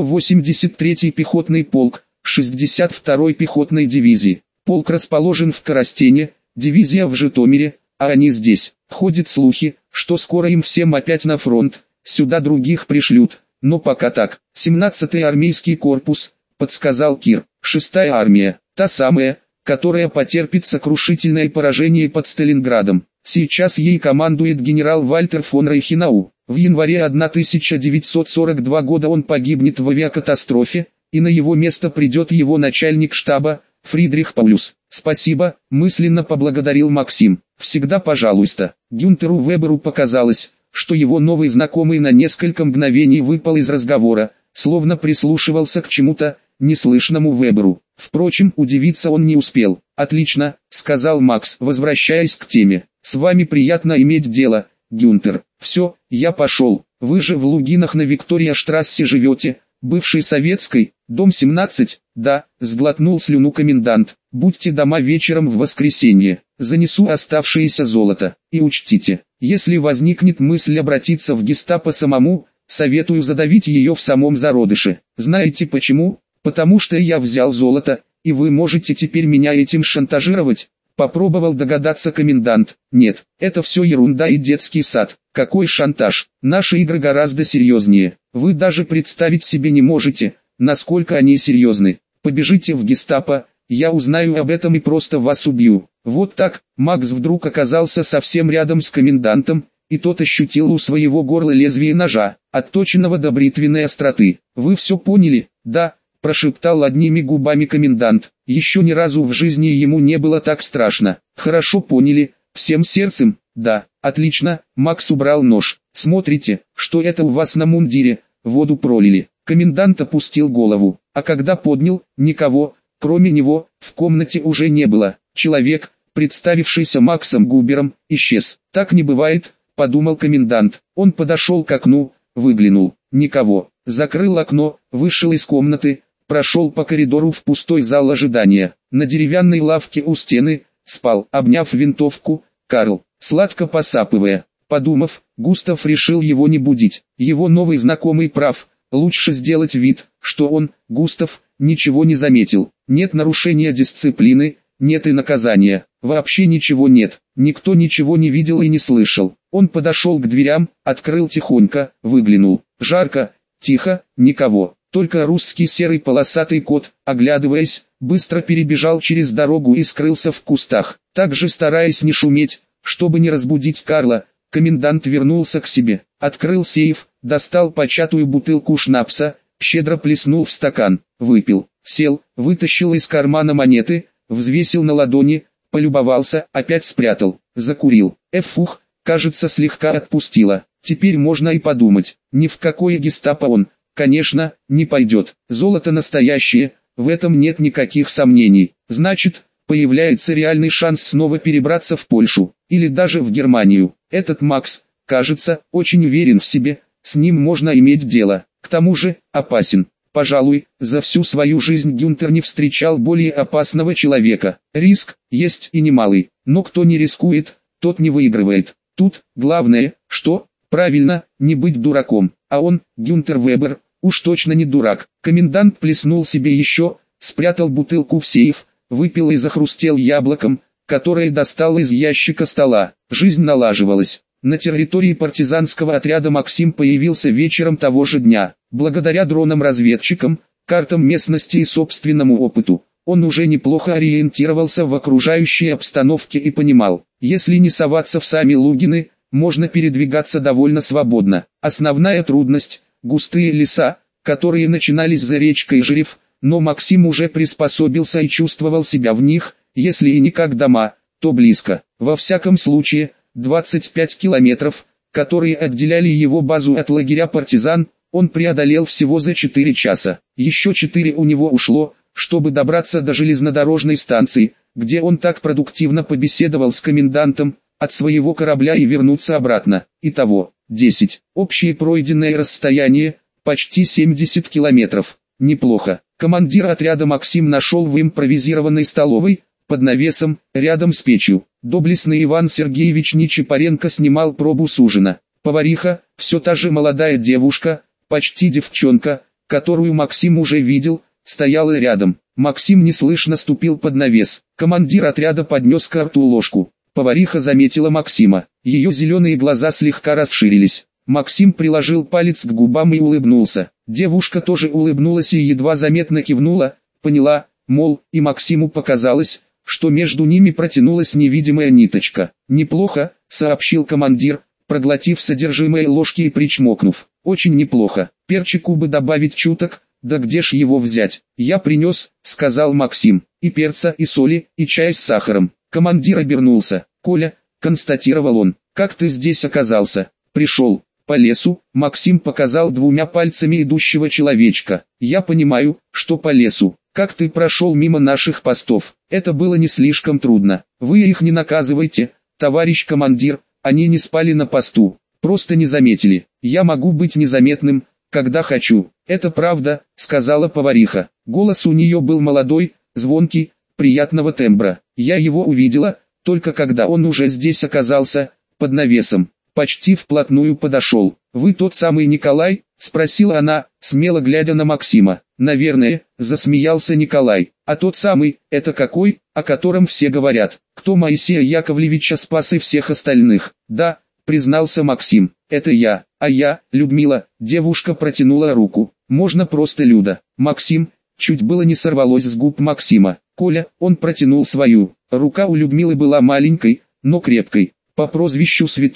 183-й пехотный полк, 62-й пехотной дивизии. Полк расположен в Коростене, дивизия в Житомире, а они здесь. Ходят слухи, что скоро им всем опять на фронт, сюда других пришлют, но пока так. 17-й армейский корпус, подсказал Кир. 6-я армия, та самая, которая потерпит сокрушительное поражение под Сталинградом. Сейчас ей командует генерал Вальтер фон Рейхенау. В январе 1942 года он погибнет в авиакатастрофе, и на его место придет его начальник штаба, Фридрих Паулюс. «Спасибо», — мысленно поблагодарил Максим. «Всегда пожалуйста». Гюнтеру Веберу показалось, что его новый знакомый на несколько мгновений выпал из разговора, словно прислушивался к чему-то, неслышному Веберу. Впрочем, удивиться он не успел. «Отлично», — сказал Макс, возвращаясь к теме. «С вами приятно иметь дело, Гюнтер. Все, я пошел. Вы же в Лугинах на Виктория-штрассе живете, бывшей советской, дом 17, да», — сглотнул слюну комендант. «Будьте дома вечером в воскресенье. Занесу оставшееся золото. И учтите, если возникнет мысль обратиться в гестапо самому, советую задавить ее в самом зародыше. Знаете почему? Потому что я взял золото, и вы можете теперь меня этим шантажировать». Попробовал догадаться комендант. «Нет, это все ерунда и детский сад. Какой шантаж? Наши игры гораздо серьезнее. Вы даже представить себе не можете, насколько они серьезны. Побежите в гестапо, я узнаю об этом и просто вас убью». Вот так. Макс вдруг оказался совсем рядом с комендантом, и тот ощутил у своего горла лезвие ножа, отточенного до бритвенной остроты. «Вы все поняли?» «Да», – прошептал одними губами комендант. Еще ни разу в жизни ему не было так страшно. «Хорошо поняли, всем сердцем?» «Да, отлично». Макс убрал нож. «Смотрите, что это у вас на мундире?» «Воду пролили». Комендант опустил голову, а когда поднял, никого, кроме него, в комнате уже не было. Человек, представившийся Максом Губером, исчез. «Так не бывает», – подумал комендант. Он подошел к окну, выглянул. Никого. Закрыл окно, вышел из комнаты, прошел по коридору в пустой зал ожидания. На деревянной лавке у стены спал, обняв винтовку, Карл, сладко посапывая. Подумав, Густав решил его не будить. Его новый знакомый прав. Лучше сделать вид, что он, Густав, ничего не заметил. Нет нарушения дисциплины, нет и наказания. Вообще ничего нет. Никто ничего не видел и не слышал. Он подошел к дверям, открыл тихонько, выглянул. Жарко, тихо, никого. Только русский серый полосатый кот, оглядываясь, быстро перебежал через дорогу и скрылся в кустах. Также стараясь не шуметь, чтобы не разбудить Карла, комендант вернулся к себе. Открыл сейф, достал початую бутылку шнапса, щедро плеснул в стакан, выпил, сел, вытащил из кармана монеты, взвесил на ладони, полюбовался, опять спрятал, закурил. Фух, кажется, слегка отпустило. Теперь можно и подумать, ни в какое гестапо он, конечно, не пойдет. Золото настоящее, в этом нет никаких сомнений. Значит, появляется реальный шанс снова перебраться в Польшу, или даже в Германию. Этот Макс, кажется, очень уверен в себе, с ним можно иметь дело. К тому же, опасен. Пожалуй, за всю свою жизнь Гюнтер не встречал более опасного человека. Риск есть и немалый, но кто не рискует, тот не выигрывает. Тут главное, что, правильно, не быть дураком. А он, Гюнтер Вебер, уж точно не дурак. Комендант плеснул себе еще, спрятал бутылку в сейф, выпил и захрустел яблоком, которое достал из ящика стола. Жизнь налаживалась. На территории партизанского отряда Максим появился вечером того же дня. Благодаря дронам-разведчикам, картам местности и собственному опыту, он уже неплохо ориентировался в окружающей обстановке и понимал, если не соваться в сами Лугины, можно передвигаться довольно свободно. Основная трудность – густые леса, которые начинались за речкой Жирев, но Максим уже приспособился и чувствовал себя в них, если и не как дома, то близко. Во всяком случае, 25 километров, которые отделяли его базу от лагеря партизан, он преодолел всего за 4 часа. Еще 4 у него ушло, чтобы добраться до железнодорожной станции, где он так продуктивно побеседовал с комендантом, от своего корабля и вернуться обратно. Итого, 10. Общее пройденное расстояние, почти 70 километров. Неплохо. Командир отряда Максим нашел в импровизированной столовой, под навесом, рядом с печью. Доблестный Иван Сергеевич Нечипаренко снимал пробу с ужина. Повариха, все та же молодая девушка, почти девчонка, которую Максим уже видел, стояла рядом. Максим неслышно ступил под навес. Командир отряда поднес к рту ложку. Повариха заметила Максима. Ее зеленые глаза слегка расширились. Максим приложил палец к губам и улыбнулся. Девушка тоже улыбнулась и едва заметно кивнула, поняла, мол, и Максиму показалось, что между ними протянулась невидимая ниточка. «Неплохо», — сообщил командир, проглотив содержимое ложки и причмокнув. «Очень неплохо. Перчику бы добавить чуток, да где ж его взять?» «Я принес», — сказал Максим, — «и перца, и соли, и чай с сахаром». Командир обернулся. «Коля», — констатировал он, — «как ты здесь оказался?» «Пришел. По лесу», — Максим показал двумя пальцами идущего человечка. «Я понимаю, что по лесу. Как ты прошел мимо наших постов? Это было не слишком трудно. Вы их не наказывайте, товарищ командир, они не спали на посту, просто не заметили. Я могу быть незаметным, когда хочу». «Это правда», — сказала повариха. Голос у нее был молодой, звонкий, приятного тембра. «Я его увидела, только когда он уже здесь оказался, под навесом. Почти вплотную подошел. «Вы тот самый Николай?» — спросила она, смело глядя на Максима. «Наверное», — засмеялся Николай. «А тот самый, это какой, о котором все говорят? Кто Моисея Яковлевича спас и всех остальных?» «Да», — признался Максим, — «это я, а я, Людмила». Девушка протянула руку. «Можно просто Люда». «Максим», чуть было не сорвалось с губ Максима. «Коля», он протянул свою. Рука у Людмилы была маленькой, но крепкой. «По прозвищу Святой», —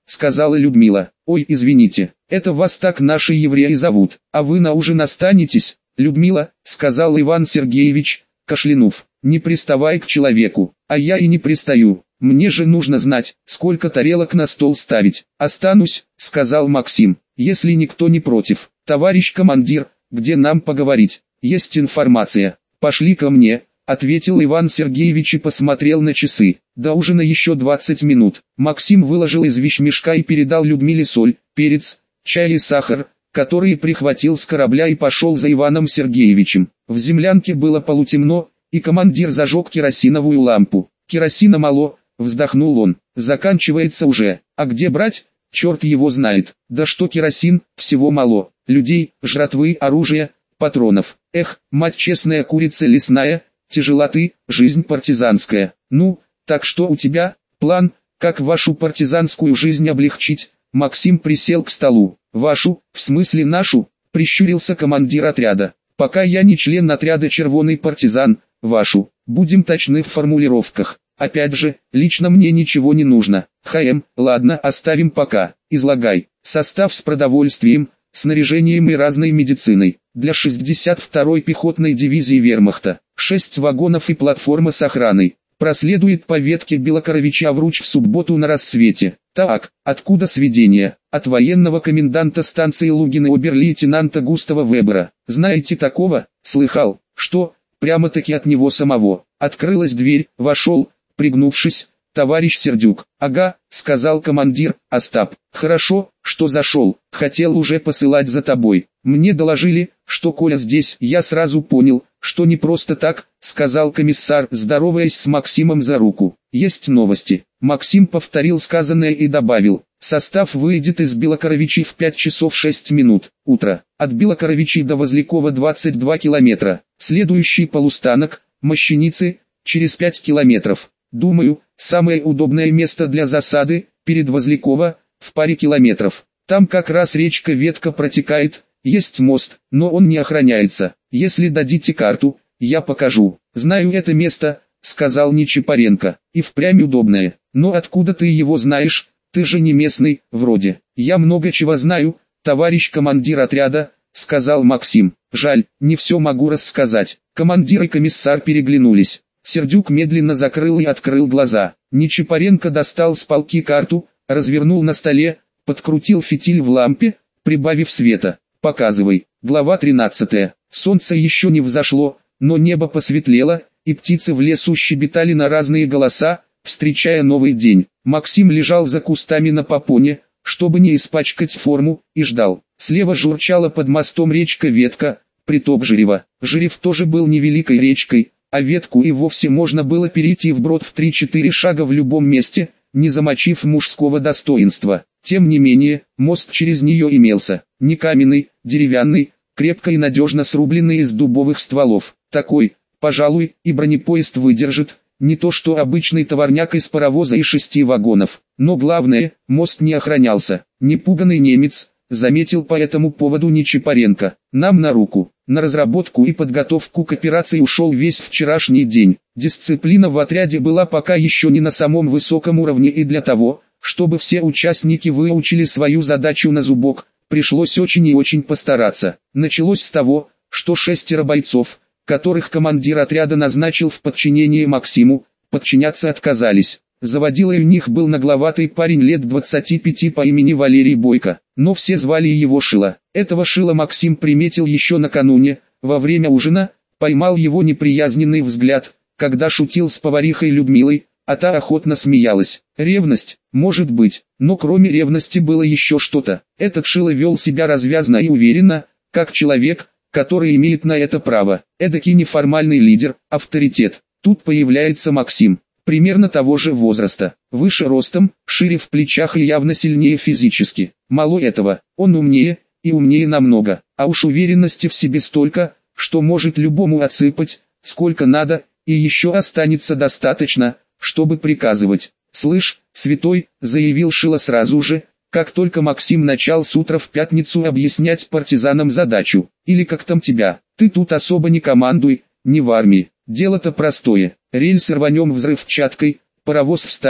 сказала Людмила. Ой, извините, это вас так наши евреи зовут, а вы на ужин останетесь? Людмила, сказал Иван Сергеевич, кашлянув, не приставай к человеку, а я и не пристаю. Мне же нужно знать, сколько тарелок на стол ставить. Останусь, сказал Максим, если никто не против. Товарищ командир, где нам поговорить? Есть информация. Пошли ко мне, ответил Иван Сергеевич и посмотрел на часы. До ужина еще 20 минут. Максим выложил из вещмешка и передал Людмиле соль, перец, чай и сахар, которые прихватил с корабля, и пошел за Иваном Сергеевичем. В землянке было полутемно, и командир зажег керосиновую лампу. Керосина мало, вздохнул он, заканчивается уже, а где брать? Черт его знает, да что керосин, всего мало, людей, жратвы, оружия, патронов. Эх, мать честная курица лесная, тяжела ты, жизнь партизанская. Ну, так что у тебя, план, как вашу партизанскую жизнь облегчить? Максим присел к столу. Вашу, в смысле нашу, прищурился командир отряда. Пока я не член отряда «Червоный партизан», вашу, будем точны в формулировках. Опять же, лично мне ничего не нужно. Ладно, оставим пока. Излагай. Состав с продовольствием, снаряжением и разной медициной. Для 62-й пехотной дивизии вермахта. 6 вагонов и платформа с охраной. Проследует по ветке Белокоровича вруч в субботу на рассвете. Так, откуда сведения? От военного коменданта станции Лугина обер-лейтенанта Густава Вебера. Знаете такого? Слыхал. Что? Прямо-таки от него самого. Открылась дверь, вошел, пригнувшись, товарищ Сердюк. Ага, сказал командир. Остап, хорошо, что зашел, хотел уже посылать за тобой. Мне доложили, что Коля здесь. Я сразу понял, что не просто так, сказал комиссар, здороваясь с Максимом за руку. Есть новости. Максим повторил сказанное и добавил. Состав выйдет из Белокоровичей в 5 часов 6 минут. Утро. От Белокоровичей до Возлякова 22 километра. Следующий полустанок, Мощеницы, через 5 километров. Думаю, самое удобное место для засады, перед Возлякова, в паре километров. Там как раз речка Ветка протекает, есть мост, но он не охраняется. Если дадите карту, я покажу. Знаю это место, сказал Нечипаренко, и впрямь удобное. Но откуда ты его знаешь? Ты же не местный, вроде. Я много чего знаю, товарищ командир отряда, сказал Максим. Жаль, не все могу рассказать. Командир и комиссар переглянулись. Сердюк медленно закрыл и открыл глаза. Нечипаренко достал с полки карту, развернул на столе, подкрутил фитиль в лампе, прибавив света. Показывай. Глава 13. Солнце еще не взошло, но небо посветлело, и птицы в лесу щебетали на разные голоса, встречая новый день. Максим лежал за кустами на попоне, чтобы не испачкать форму, и ждал. Слева журчала под мостом речка Ветка, приток Жирева. Жирев тоже был невеликой речкой, а Ветку и вовсе можно было перейти вброд в 3-4 шага в любом месте, не замочив мужского достоинства. Тем не менее, мост через нее имелся, не каменный, деревянный, крепко и надежно срубленный из дубовых стволов. Такой, пожалуй, и бронепоезд выдержит, не то что обычный товарняк из паровоза и 6 вагонов. Но главное, мост не охранялся. Непуганный немец, заметил по этому поводу Нечипаренко. Нам на руку. На разработку и подготовку к операции ушел весь вчерашний день. Дисциплина в отряде была пока еще не на самом высоком уровне, и для того, чтобы все участники выучили свою задачу на зубок, пришлось очень и очень постараться. Началось с того, что 6 бойцов, которых командир отряда назначил в подчинение Максиму, подчиняться отказались. Заводилой у них был нагловатый парень лет 25 по имени Валерий Бойко, но все звали его Шила. Этого Шила Максим приметил еще накануне, во время ужина, поймал его неприязненный взгляд, когда шутил с поварихой Людмилой, а та охотно смеялась. Ревность, может быть, но кроме ревности было еще что-то. Этот Шила вел себя развязно и уверенно, как человек, который имеет на это право. Эдакий неформальный лидер, авторитет. Тут появляется Максим, примерно того же возраста, выше ростом, шире в плечах и явно сильнее физически. Мало этого, он умнее, и умнее намного, а уж уверенности в себе столько, что может любому отсыпать, сколько надо, и еще останется достаточно, чтобы приказывать. «Слышь, святой», — заявил Шила сразу же, как только Максим начал с утра в пятницу объяснять партизанам задачу, или как там тебя, ты тут особо не командуй, не в армии, дело-то простое, рельсы рванем взрывчаткой, паровоз встанет,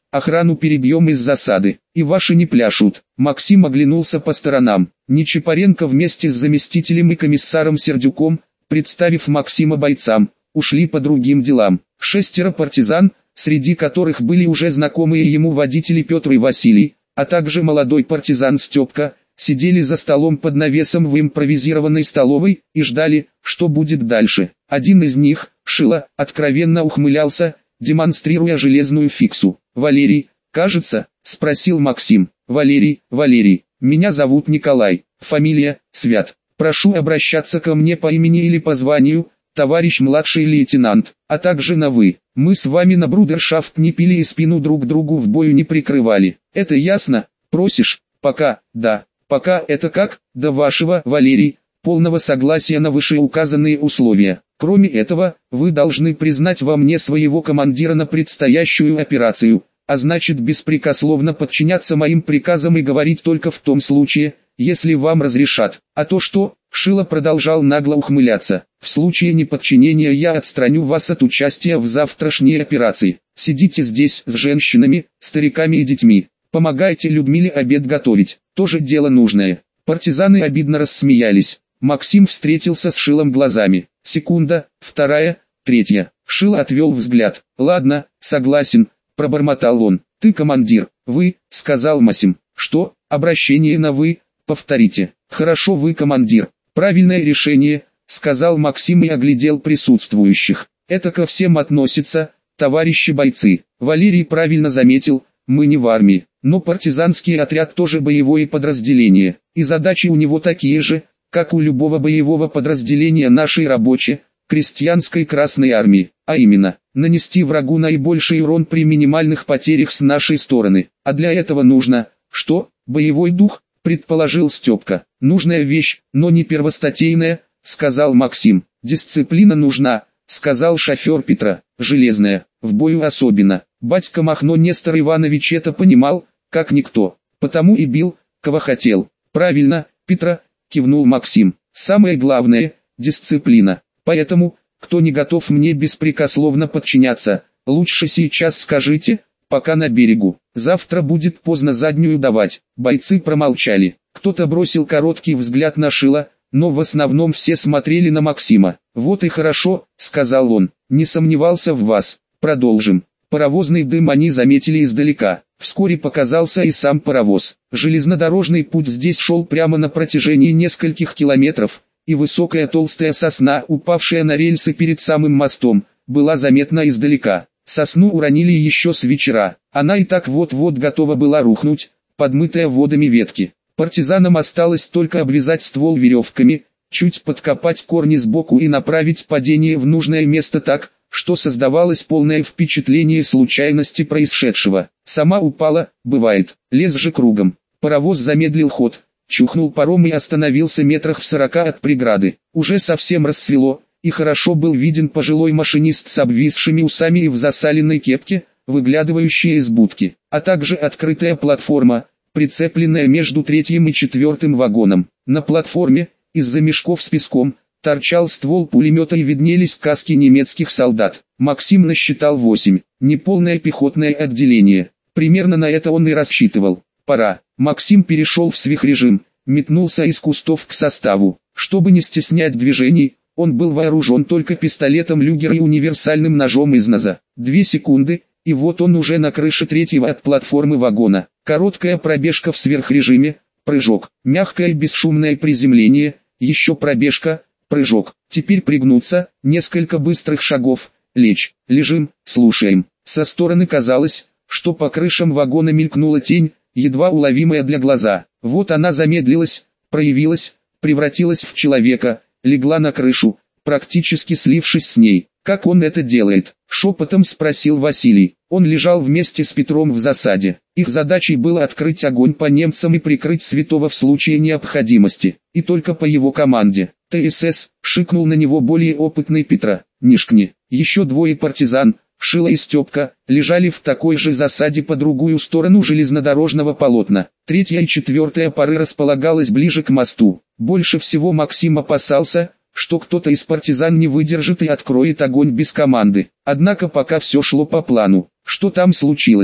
охрану перебьем из засады, и ваши не пляшут. Максим оглянулся по сторонам. Нечипаренко вместе с заместителем и комиссаром Сердюком, представив Максима бойцам, ушли по другим делам. 6 партизан, среди которых были уже знакомые ему водители Петр и Василий, а также молодой партизан Степка, сидели за столом под навесом в импровизированной столовой и ждали, что будет дальше. Один из них, Шила, откровенно ухмылялся, демонстрируя железную фиксу. «Валерий, кажется?» – спросил Максим. «Валерий, меня зовут Николай, фамилия – Свят. Прошу обращаться ко мне по имени или по званию, товарищ младший лейтенант, а также на «вы». Мы с вами на брудершафт не пили и спину друг другу в бою не прикрывали. Это ясно? Просишь? Пока, да. Пока это как? До вашего, Валерий, полного согласия на вышеуказанные условия. Кроме этого, вы должны признать во мне своего командира на предстоящую операцию, а значит беспрекословно подчиняться моим приказам и говорить только в том случае, если вам разрешат. А то что? Шило продолжал нагло ухмыляться. В случае неподчинения я отстраню вас от участия в завтрашней операции. Сидите здесь с женщинами, стариками и детьми. Помогайте Людмиле обед готовить. Тоже дело нужное. Партизаны обидно рассмеялись. Максим встретился с Шилом глазами. Секунда, вторая, третья. Шило отвел взгляд. Ладно, согласен, пробормотал он. Ты командир, вы, сказал Максим. Что, обращение на вы, повторите. Хорошо, вы командир. Правильное решение, сказал Максим и оглядел присутствующих. Это ко всем относится, товарищи бойцы. Валерий правильно заметил, мы не в армии, но партизанский отряд тоже боевое подразделение, и задачи у него такие же, как у любого боевого подразделения нашей рабочей, крестьянской Красной Армии, а именно, нанести врагу наибольший урон при минимальных потерях с нашей стороны. А для этого нужно, что, боевой дух, предположил Степка. Нужная вещь, но не первостатейная, сказал Максим. Дисциплина нужна, сказал шофер Петра, железная, в бою особенно. Батька Махно Нестор Иванович это понимал, как никто, потому и бил, кого хотел. Правильно, Петра, кивнул Максим. Самое главное – дисциплина. Поэтому, кто не готов мне беспрекословно подчиняться, лучше сейчас скажите, пока на берегу. Завтра будет поздно заднюю давать. Бойцы промолчали. Кто-то бросил короткий взгляд на Шила, но в основном все смотрели на Максима. Вот и хорошо, сказал он. Не сомневался в вас. Продолжим. Паровозный дым они заметили издалека. Вскоре показался и сам паровоз. Железнодорожный путь здесь шел прямо на протяжении нескольких километров, и высокая толстая сосна, упавшая на рельсы перед самым мостом, была заметна издалека. Сосну уронили еще с вечера. Она и так вот-вот готова была рухнуть, подмытая водами ветки. Партизанам осталось только обвязать ствол веревками, чуть подкопать корни сбоку и направить падение в нужное место так, что создавалось полное впечатление случайности происшедшего. Сама упала, бывает, лес же кругом. Паровоз замедлил ход, чухнул паром и остановился метрах в 40 от преграды. Уже совсем рассвело, и хорошо был виден пожилой машинист с обвисшими усами и в засаленной кепке, выглядывающий из будки, а также открытая платформа, прицепленная между 3-м и 4-м вагоном. На платформе, из-за мешков с песком, торчал ствол пулемета и виднелись каски немецких солдат. Максим насчитал 8, неполное пехотное отделение. Примерно на это он и рассчитывал. Пора. Максим перешел в свихрежим, метнулся из кустов к составу. Чтобы не стеснять движений, он был вооружен только пистолетом Люгер и универсальным ножом из ножа. 2 секунды, и вот он уже на крыше 3-го от платформы вагона. Короткая пробежка в сверхрежиме, прыжок, мягкое бесшумное приземление, еще пробежка, прыжок. Теперь пригнуться, несколько быстрых шагов, лечь, лежим, слушаем. Со стороны казалось, что по крышам вагона мелькнула тень, едва уловимая для глаза. Вот она замедлилась, проявилась, превратилась в человека, легла на крышу, практически слившись с ней. «Как он это делает?» – шепотом спросил Василий. Он лежал вместе с Петром в засаде. Их задачей было открыть огонь по немцам и прикрыть Святого в случае необходимости. И только по его команде. «ТСС!» – шикнул на него более опытный Петра. «Нишкни!» Еще 2 партизан, Шило и Степка, лежали в такой же засаде по другую сторону железнодорожного полотна. 3-я и 4-я пары располагалась ближе к мосту. Больше всего Максим опасался, что кто-то из партизан не выдержит и откроет огонь без команды. Однако пока все шло по плану. Что там случилось?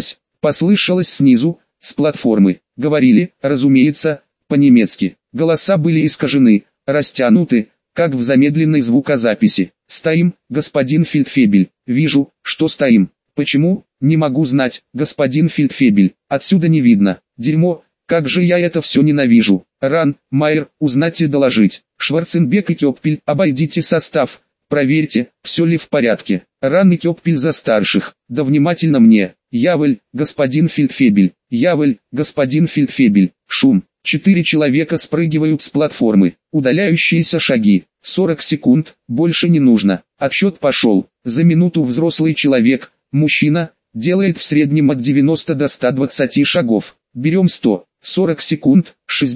Послышалось снизу, с платформы. Говорили, разумеется, по-немецки. Голоса были искажены, растянуты, как в замедленной звукозаписи. «Стоим, господин Фельдфебель». «Вижу, что стоим». «Почему?» «Не могу знать, господин Фельдфебель. Отсюда не видно. Дерьмо, как же я это все ненавижу». «Ран, Майер, узнать и доложить». «Шварценбек и Кёппель, обойдите состав. Проверьте, все ли в порядке». «Ран и Кёппель за старших. Да внимательно мне». «Яволь, господин Фельдфебель». «Яволь, господин Фельдфебель». Шум. 4 человека спрыгивают с платформы. Удаляющиеся шаги. 40 секунд, больше не нужно. Отсчет пошел. За минуту взрослый человек, мужчина, делает в среднем от 90 до 120 шагов. Берем 100, 40 секунд,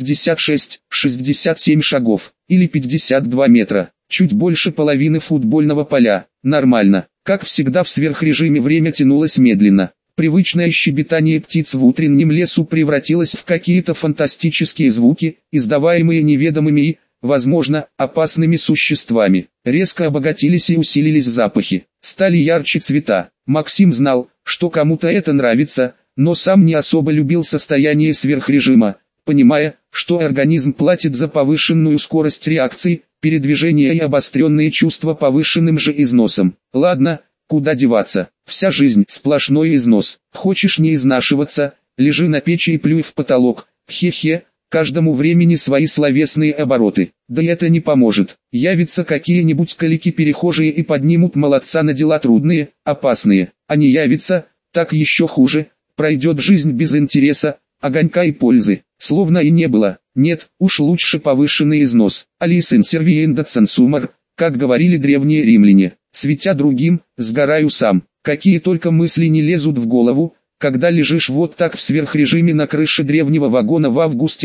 66, 67 шагов, или 52 метра. Чуть больше половины футбольного поля. Нормально. Как всегда в сверхрежиме время тянулось медленно. Привычное щебетание птиц в утреннем лесу превратилось в какие-то фантастические звуки, издаваемые неведомыми и, возможно, опасными существами. Резко обогатились и усилились запахи, стали ярче цвета. Максим знал, что кому-то это нравится, но сам не особо любил состояние сверхрежима, понимая, что организм платит за повышенную скорость реакций, передвижения и обостренные чувства повышенным же износом. Ладно, куда деваться, вся жизнь сплошной износ. Хочешь не изнашиваться, лежи на печи и плюй в потолок. Хе-хе. Каждому времени свои словесные обороты. Да это не поможет. Явятся какие-нибудь калики-перехожие и поднимут молодца на дела трудные, опасные. А не явятся, так еще хуже. Пройдет жизнь без интереса, огонька и пользы. Словно и не было. Нет, уж лучше повышенный износ. Алис инсервиенда ценсумар, как говорили древние римляне. Светя другим, сгораю сам. Какие только мысли не лезут в голову, когда лежишь вот так в сверхрежиме на крыше древнего вагона в августе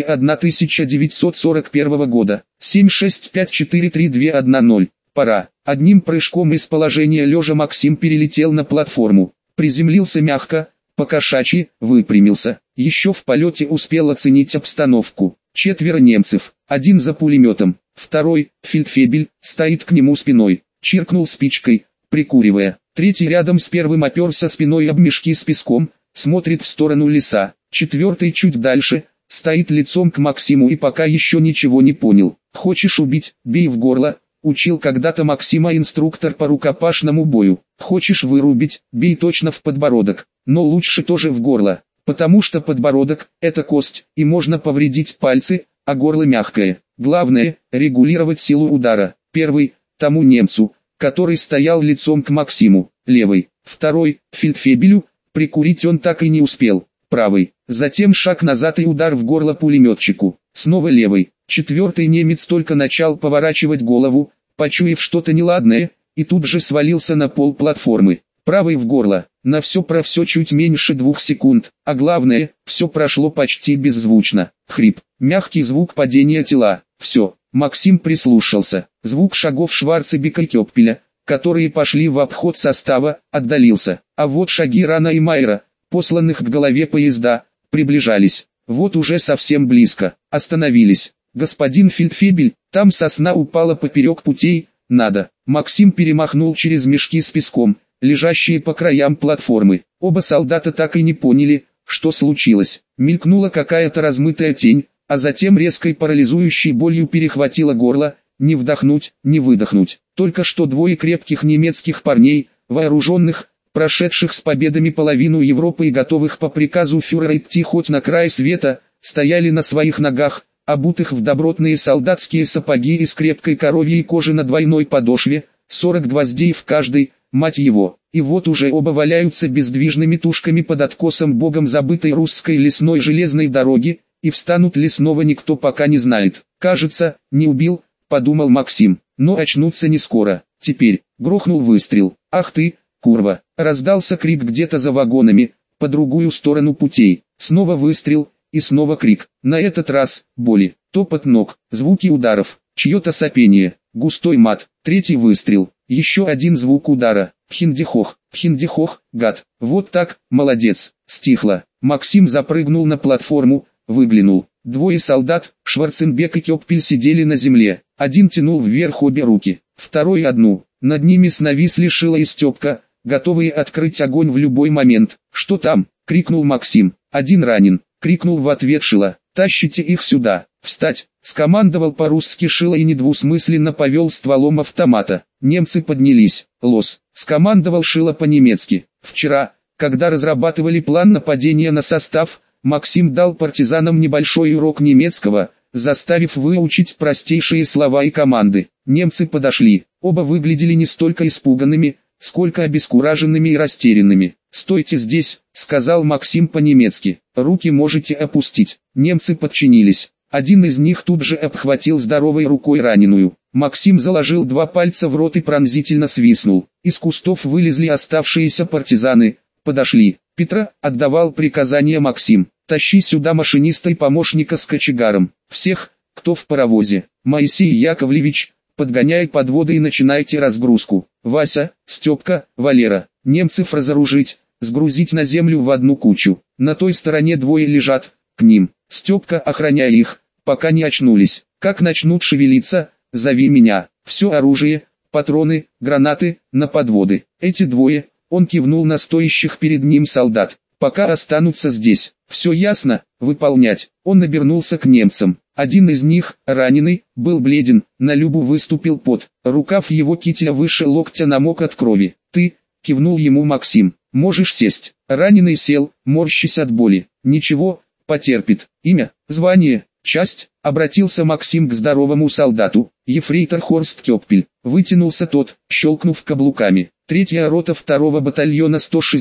1941 года. 765433210. Пора. Одним прыжком из положения лежа Максим перелетел на платформу. Приземлился мягко, по-кошачьи, выпрямился. Еще в полете успел оценить обстановку. 4 немцев, один за пулеметом, второй, Фельдфебель, стоит к нему спиной. Чиркнул спичкой, прикуривая. Третий рядом с первым оперся спиной об мешки с песком, смотрит в сторону леса. Четвертый чуть дальше, стоит лицом к Максиму и пока еще ничего не понял. «Хочешь убить, бей в горло», учил когда-то Максима инструктор по рукопашному бою. «Хочешь вырубить, бей точно в подбородок, но лучше тоже в горло, потому что подбородок – это кость, и можно повредить пальцы, а горло мягкое. Главное – регулировать силу удара». Первый – тому немцу, который стоял лицом к Максиму, левый. Второй – Фельдфебелю, прикурить он так и не успел, правый. Затем шаг назад и удар в горло пулеметчику, снова левый. Четвертый немец только начал поворачивать голову, почуяв что-то неладное, и тут же свалился на пол платформы. Правый в горло, на все про все чуть меньше 2 секунд, а главное, все прошло почти беззвучно. Хрип, мягкий звук падения тела, все. Максим прислушался. Звук шагов Шварценбека и Кёппеля, которые пошли в обход состава, отдалился. А вот шаги Рана и Майера, посланных к голове поезда, приближались. Вот уже совсем близко. Остановились. «Господин Фельдфебель, там сосна упала поперек путей, надо». Максим перемахнул через мешки с песком, лежащие по краям платформы. Оба солдата так и не поняли, что случилось. Мелькнула какая-то размытая тень, а затем резкой парализующей болью перехватило горло, не вдохнуть, не выдохнуть. Только что 2 крепких немецких парней, вооруженных, прошедших с победами половину Европы и готовых по приказу фюрера идти хоть на край света, стояли на своих ногах, обутых в добротные солдатские сапоги из крепкой коровьей кожи на двойной подошве, 40 гвоздей в каждой, мать его. И вот уже оба валяются бездвижными тушками под откосом богом забытой русской лесной железной дороги, и встанут ли снова никто пока не знает. «Кажется, не убил», — подумал Максим, но очнуться не скоро. Теперь грохнул выстрел. «Ах ты, курва!» — раздался крик где-то за вагонами, по другую сторону путей. Снова выстрел, и снова крик. На этот раз боли, топот ног, звуки ударов, чье-то сопение, густой мат. Третий выстрел, еще один звук удара. Пхиндихох, гад. Вот так, молодец. Стихло. Максим запрыгнул на платформу, выглянул. 2 солдат, Шварценбек и Кёппель, сидели на земле. Один тянул вверх обе руки, второй одну. Над ними нависли Шила и Степка, готовые открыть огонь в любой момент. «Что там?» — крикнул Максим. «Один ранен», — крикнул в ответ Шила. «Тащите их сюда». «Встать!» — скомандовал по-русски Шила и недвусмысленно повел стволом автомата. Немцы поднялись. «Лос!» — скомандовал Шила по-немецки. Вчера, когда разрабатывали план нападения на состав, Максим дал партизанам небольшой урок немецкого, заставив выучить простейшие слова и команды. Немцы подошли. Оба выглядели не столько испуганными, сколько обескураженными и растерянными. «Стойте здесь», — сказал Максим по-немецки. «Руки можете опустить». Немцы подчинились. Один из них тут же обхватил здоровой рукой раненую. Максим заложил 2 пальца в рот и пронзительно свистнул. Из кустов вылезли оставшиеся партизаны. Подошли. «Петра», — отдавал приказание Максим. «Тащи сюда машиниста и помощника с кочегаром. Всех, кто в паровозе. Моисей Яковлевич, подгоняй подводы и начинайте разгрузку. Вася, Степка, Валера, немцев разоружить, сгрузить на землю в одну кучу. На той стороне 2 лежат, к ним. Степка, охраняй их, пока не очнулись. Как начнут шевелиться, зови меня. Все оружие, патроны, гранаты, на подводы. Эти 2, он кивнул на стоящих перед ним солдат, пока останутся здесь. Все ясно, выполнять. Он обернулся к немцам. Один из них, раненый, был бледен, на Любу выступил пот. Рукав его кителя выше локтя намок от крови. «Ты», — кивнул ему Максим, — «можешь сесть». Раненый сел, морщась от боли. «Ничего, потерпит. Имя, звание, часть», — обратился Максим к здоровому солдату. «Ефрейтор Хорст Кёппель». Вытянулся тот, щелкнув каблуками. 3-я рота 2-го батальона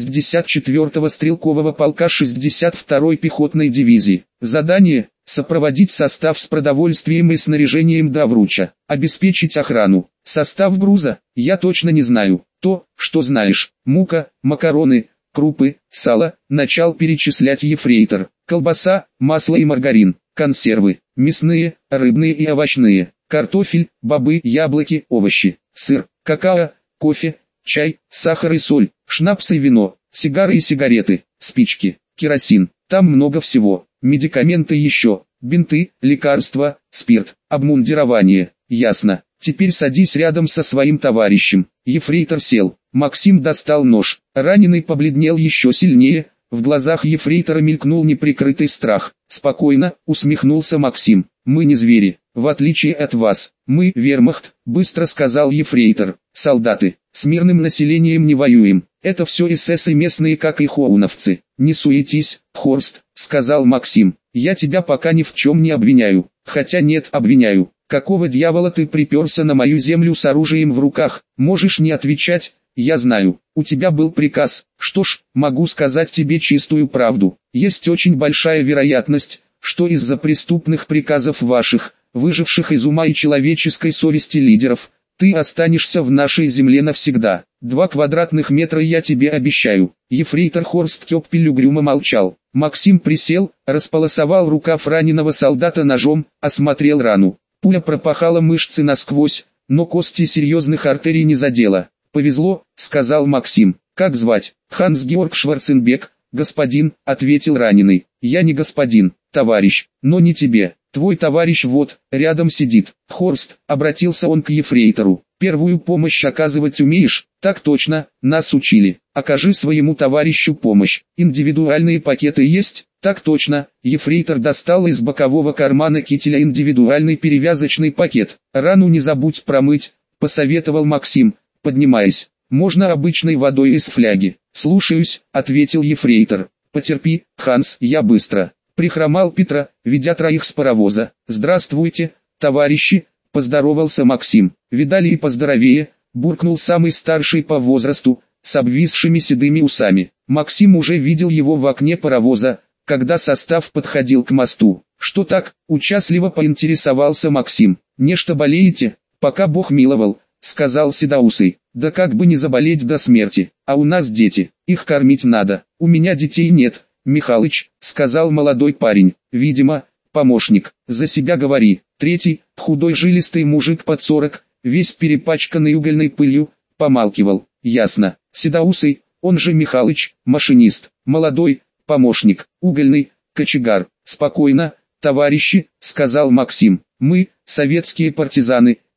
164-го стрелкового полка 62-й пехотной дивизии. Задание — сопроводить состав с продовольствием и снаряжением до Вруча. Обеспечить охрану. Состав груза, я точно не знаю. То, что знаешь. Мука, макароны, крупы, сало, начал перечислять ефрейтор. Колбаса, масло и маргарин. Консервы, мясные, рыбные и овощные. Картофель, бобы, яблоки, овощи. Сыр, какао, кофе, чай, сахар и соль, шнапс и вино, сигары и сигареты, спички, керосин. Там много всего. Медикаменты еще, бинты, лекарства, спирт, обмундирование. Ясно. Теперь садись рядом со своим товарищем. Ефрейтор сел. Максим достал нож. Раненый побледнел еще сильнее. В глазах ефрейтора мелькнул неприкрытый страх. «Спокойно», — усмехнулся Максим. «Мы не звери, в отличие от вас. Мы вермахт», — быстро сказал ефрейтор. «Солдаты, с мирным населением не воюем. Это все эсэсы местные, как и хоуновцы». «Не суетись, Хорст», — сказал Максим. «Я тебя пока ни в чем не обвиняю. Хотя нет, обвиняю. Какого дьявола ты приперся на мою землю с оружием в руках? Можешь не отвечать. Я знаю, у тебя был приказ. Что ж, могу сказать тебе чистую правду. Есть очень большая вероятность, что из-за преступных приказов ваших, выживших из ума и человеческой совести лидеров, ты останешься в нашей земле навсегда. 2 квадратных метра я тебе обещаю». Ефрейтор Хорст Кёппель угрюмо молчал. Максим присел, располосовал рукав раненого солдата ножом, осмотрел рану. Пуля пропахала мышцы насквозь, но кости серьезных артерий не задела. «Повезло», — сказал Максим. «Как звать?» «Ханс-Георг Шварценбек, господин», — ответил раненый. «Я не господин, товарищ, но не тебе. Твой товарищ вот, рядом сидит». «Хорст», — обратился он к ефрейтору, — «первую помощь оказывать умеешь?» «Так точно, нас учили. Окажи своему товарищу помощь. Индивидуальные пакеты есть?» «Так точно». Ефрейтор достал из бокового кармана кителя индивидуальный перевязочный пакет. «Рану не забудь промыть», — посоветовал Максим, поднимаясь. «Можно обычной водой из фляги». «Слушаюсь», — ответил ефрейтор. «Потерпи, Ханс, я быстро». Прихромал Петра, ведя 3 с паровоза. «Здравствуйте, товарищи», — поздоровался Максим. «Видали и поздоровее», — буркнул самый старший по возрасту, с обвисшими седыми усами. Максим уже видел его в окне паровоза, когда состав подходил к мосту. «Что так?» — участливо поинтересовался Максим. «Нечто болеете?» «Пока Бог миловал», — сказал седоусый. «Да как бы не заболеть до смерти, а у нас дети, их кормить надо». «У меня детей нет, Михалыч», — сказал молодой парень. «Видимо, помощник, за себя говори». 3-й, худой жилистый мужик под 40, весь перепачканный угольной пылью, помалкивал. «Ясно, седоусый, он же Михалыч, машинист, молодой, помощник, угольный, кочегар». «Спокойно, товарищи», — сказал Максим. «Мы, советские партизаны,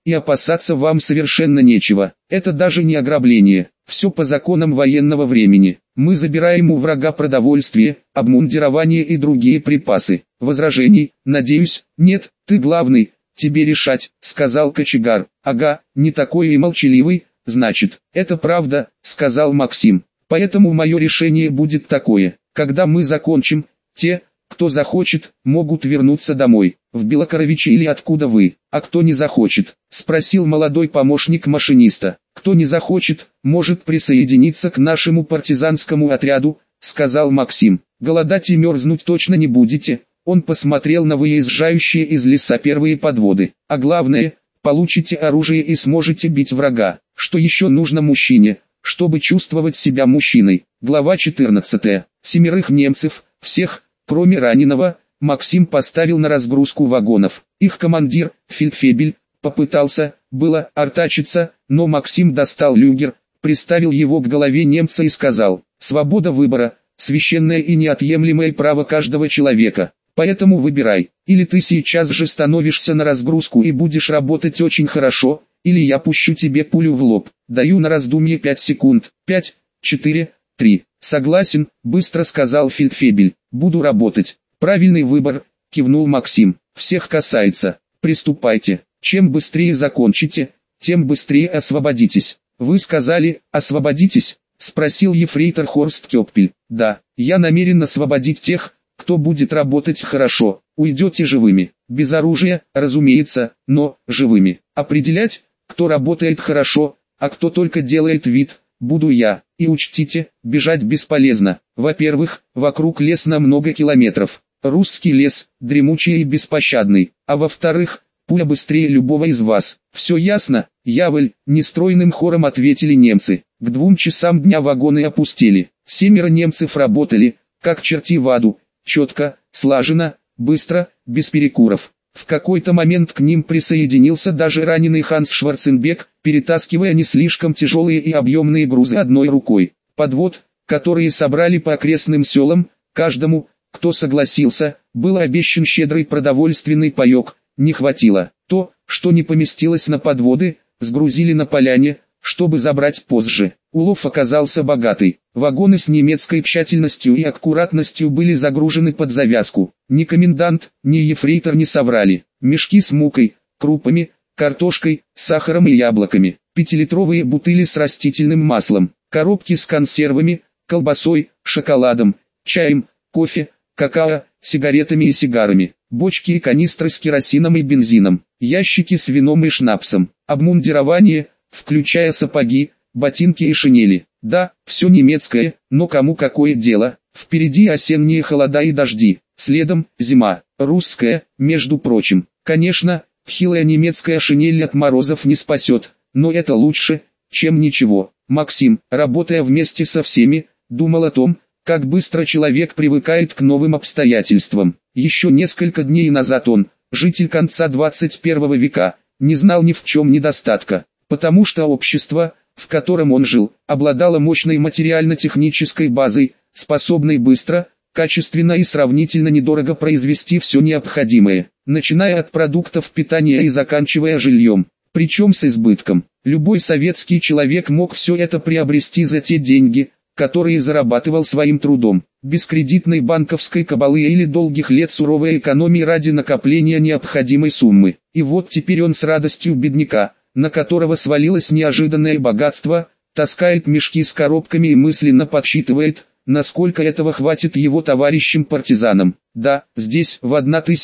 и опасаться вам совершенно нечего. Это даже не ограбление, все по законам военного времени. Мы забираем у врага продовольствие, обмундирование и другие припасы. Возражений, надеюсь, нет, ты главный, тебе решать, сказал кочегар. Ага, не такой и молчаливый, значит, это правда, сказал Максим. Поэтому мое решение будет такое: когда мы закончим, те, кто захочет, могут вернуться домой, в Белокоровичи или откуда вы. А кто не захочет, спросил молодой помощник машиниста. Кто не захочет, может присоединиться к нашему партизанскому отряду, сказал Максим. Голодать и мерзнуть точно не будете. Он посмотрел на выезжающие из леса первые подводы. А главное, получите оружие и сможете бить врага. Что еще нужно мужчине, чтобы чувствовать себя мужчиной? Глава 14. 7 немцев, всех, кроме раненого, Максим поставил на разгрузку вагонов. Их командир, фельдфебель, попытался, было, артачиться, но Максим достал люгер, приставил его к голове немца и сказал: «Свобода выбора, священное и неотъемлемое право каждого человека. Поэтому выбирай, или ты сейчас же становишься на разгрузку и будешь работать очень хорошо, или я пущу тебе пулю в лоб. Даю на раздумье 5 секунд. 5, 4, 3. Согласен, быстро сказал фельдфебель. Буду работать. Правильный выбор, кивнул Максим. Всех касается. Приступайте. Чем быстрее закончите, тем быстрее освободитесь. Вы сказали, освободитесь? Спросил ефрейтор Хорст Кёппель. Да, я намерен освободить тех, кто будет работать хорошо. Уйдете живыми. Без оружия, разумеется, но живыми. Определять, кто работает хорошо, а кто только делает вид, буду я. И учтите, бежать бесполезно. Во-первых, вокруг лес на много километров. Русский лес, дремучий и беспощадный. А во-вторых, пуля быстрее любого из вас. Все ясно? Яволь, нестройным хором ответили немцы. К 2 часам дня вагоны опустели. 7 немцев работали, как черти в аду, четко, слаженно, быстро, без перекуров. В какой-то момент к ним присоединился даже раненый Ханс Шварценбек, перетаскивая не слишком тяжелые и объемные грузы одной рукой. Подвод, которые собрали по окрестным селам, каждому, кто согласился, был обещан щедрый продовольственный паек. Не хватило. То, что не поместилось на подводы, сгрузили на поляне, чтобы забрать позже. Улов оказался богатый. Вагоны с немецкой тщательностью и аккуратностью были загружены под завязку. Ни комендант, ни ефрейтор не соврали. Мешки с мукой, крупами, картошкой, сахаром и яблоками. 5-литровые бутыли с растительным маслом. Коробки с консервами, колбасой, шоколадом, чаем, кофе, какао, сигаретами и сигарами. Бочки и канистры с керосином и бензином. Ящики с вином и шнапсом. Обмундирование, включая сапоги, ботинки и шинели. Да, все немецкое, но кому какое дело? Впереди осенние холода и дожди, следом зима, русская, между прочим. Конечно, хилая немецкая шинель от морозов не спасет, но это лучше, чем ничего. Максим, работая вместе со всеми, думал о том, как быстро человек привыкает к новым обстоятельствам. Еще несколько дней назад он, житель конца 21 века, не знал ни в чем недостатка, потому что общество, в котором он жил, обладало мощной материально-технической базой, способной быстро, качественно и сравнительно недорого произвести все необходимое, начиная от продуктов питания и заканчивая жильем, причем с избытком. Любой советский человек мог все это приобрести за те деньги, которые зарабатывал своим трудом, без кредитной банковской кабалы или долгих лет суровой экономии ради накопления необходимой суммы. И вот теперь он с радостью бедняка, на которого свалилось неожиданное богатство, таскает мешки с коробками и мысленно подсчитывает, насколько этого хватит его товарищам-партизанам. Да, здесь, в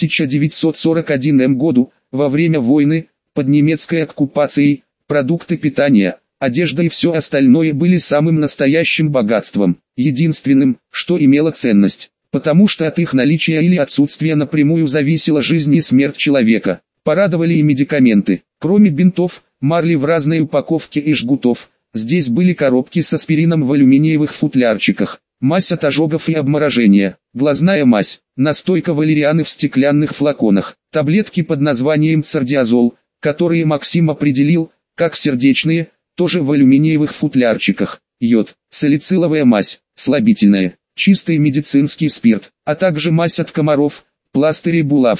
1941 году, во время войны, под немецкой оккупацией, продукты питания, одежда и все остальное были самым настоящим богатством, единственным, что имело ценность, потому что от их наличия или отсутствия напрямую зависела жизнь и смерть человека. Порадовали и медикаменты. Кроме бинтов, марли в разной упаковке и жгутов, здесь были коробки с аспирином в алюминиевых футлярчиках, мазь от ожогов и обморожения, глазная мазь, настойка валерианы в стеклянных флаконах, таблетки под названием цардиазол, которые Максим определил, как сердечные, тоже в алюминиевых футлярчиках, йод, салициловая мазь, слабительная, чистый медицинский спирт, а также мазь от комаров, пластыри и булавки.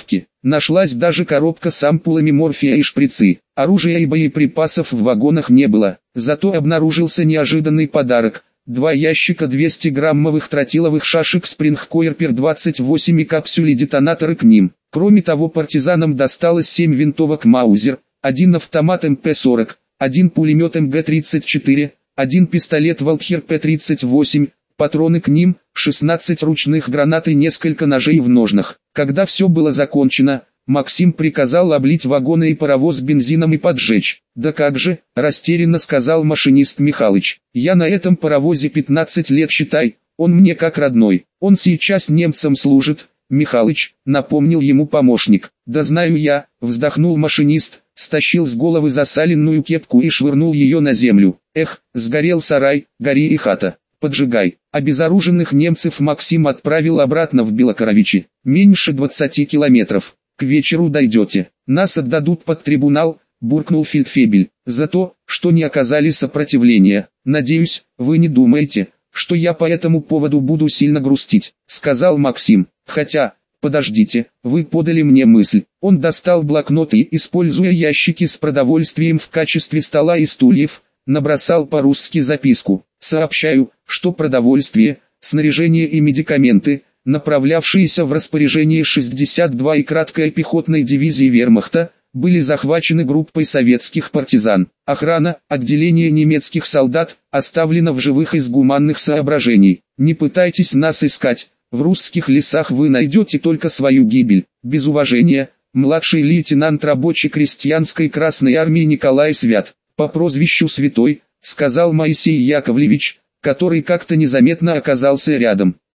Нашлась даже коробка с ампулами морфия и шприцы. Оружия и боеприпасов в вагонах не было, зато обнаружился неожиданный подарок. 2 ящика 200-граммовых тротиловых шашек Спрингкойер 28 и капсюли-детонаторы к ним. Кроме того, партизанам досталось 7 винтовок Маузер, 1 автомат МП-40, 1 пулемет МГ-34, 1 пистолет Валкхер П-38, патроны к ним, 16 ручных гранат и несколько ножей в ножнах. Когда все было закончено, Максим приказал облить вагоны и паровоз бензином и поджечь. «Да как же», – растерянно сказал машинист Михалыч. «Я на этом паровозе 15 лет считай, он мне как родной. Он сейчас немцам служит». «Михалыч», – напомнил ему помощник. «Да знаю я», – вздохнул машинист, стащил с головы засаленную кепку и швырнул ее на землю. «Эх, сгорел сарай, гори и хата. Поджигай». Обезоруженных немцев Максим отправил обратно в Белокоровичи. «Меньше 20 километров. К вечеру дойдете. Нас отдадут под трибунал», – буркнул фельдфебель, «за то, что не оказали сопротивления. Надеюсь, вы не думаете, что я по этому поводу буду сильно грустить», – сказал Максим. «Хотя, подождите, вы подали мне мысль». Он достал блокнот и, используя ящики с продовольствием в качестве стола и стульев, набросал по-русски записку. «Сообщаю, что продовольствие, снаряжение и медикаменты, направлявшиеся в распоряжение 62-й краткой пехотной дивизии вермахта, были захвачены группой советских партизан. Охрана, отделение немецких солдат, оставлена в живых из гуманных соображений. Не пытайтесь нас искать, в русских лесах вы найдете только свою гибель. Без уважения, младший лейтенант рабочей крестьянской Красной Армии Николай Свят, по прозвищу Святой», – сказал Моисей Яковлевич, который как-то незаметно оказался рядом.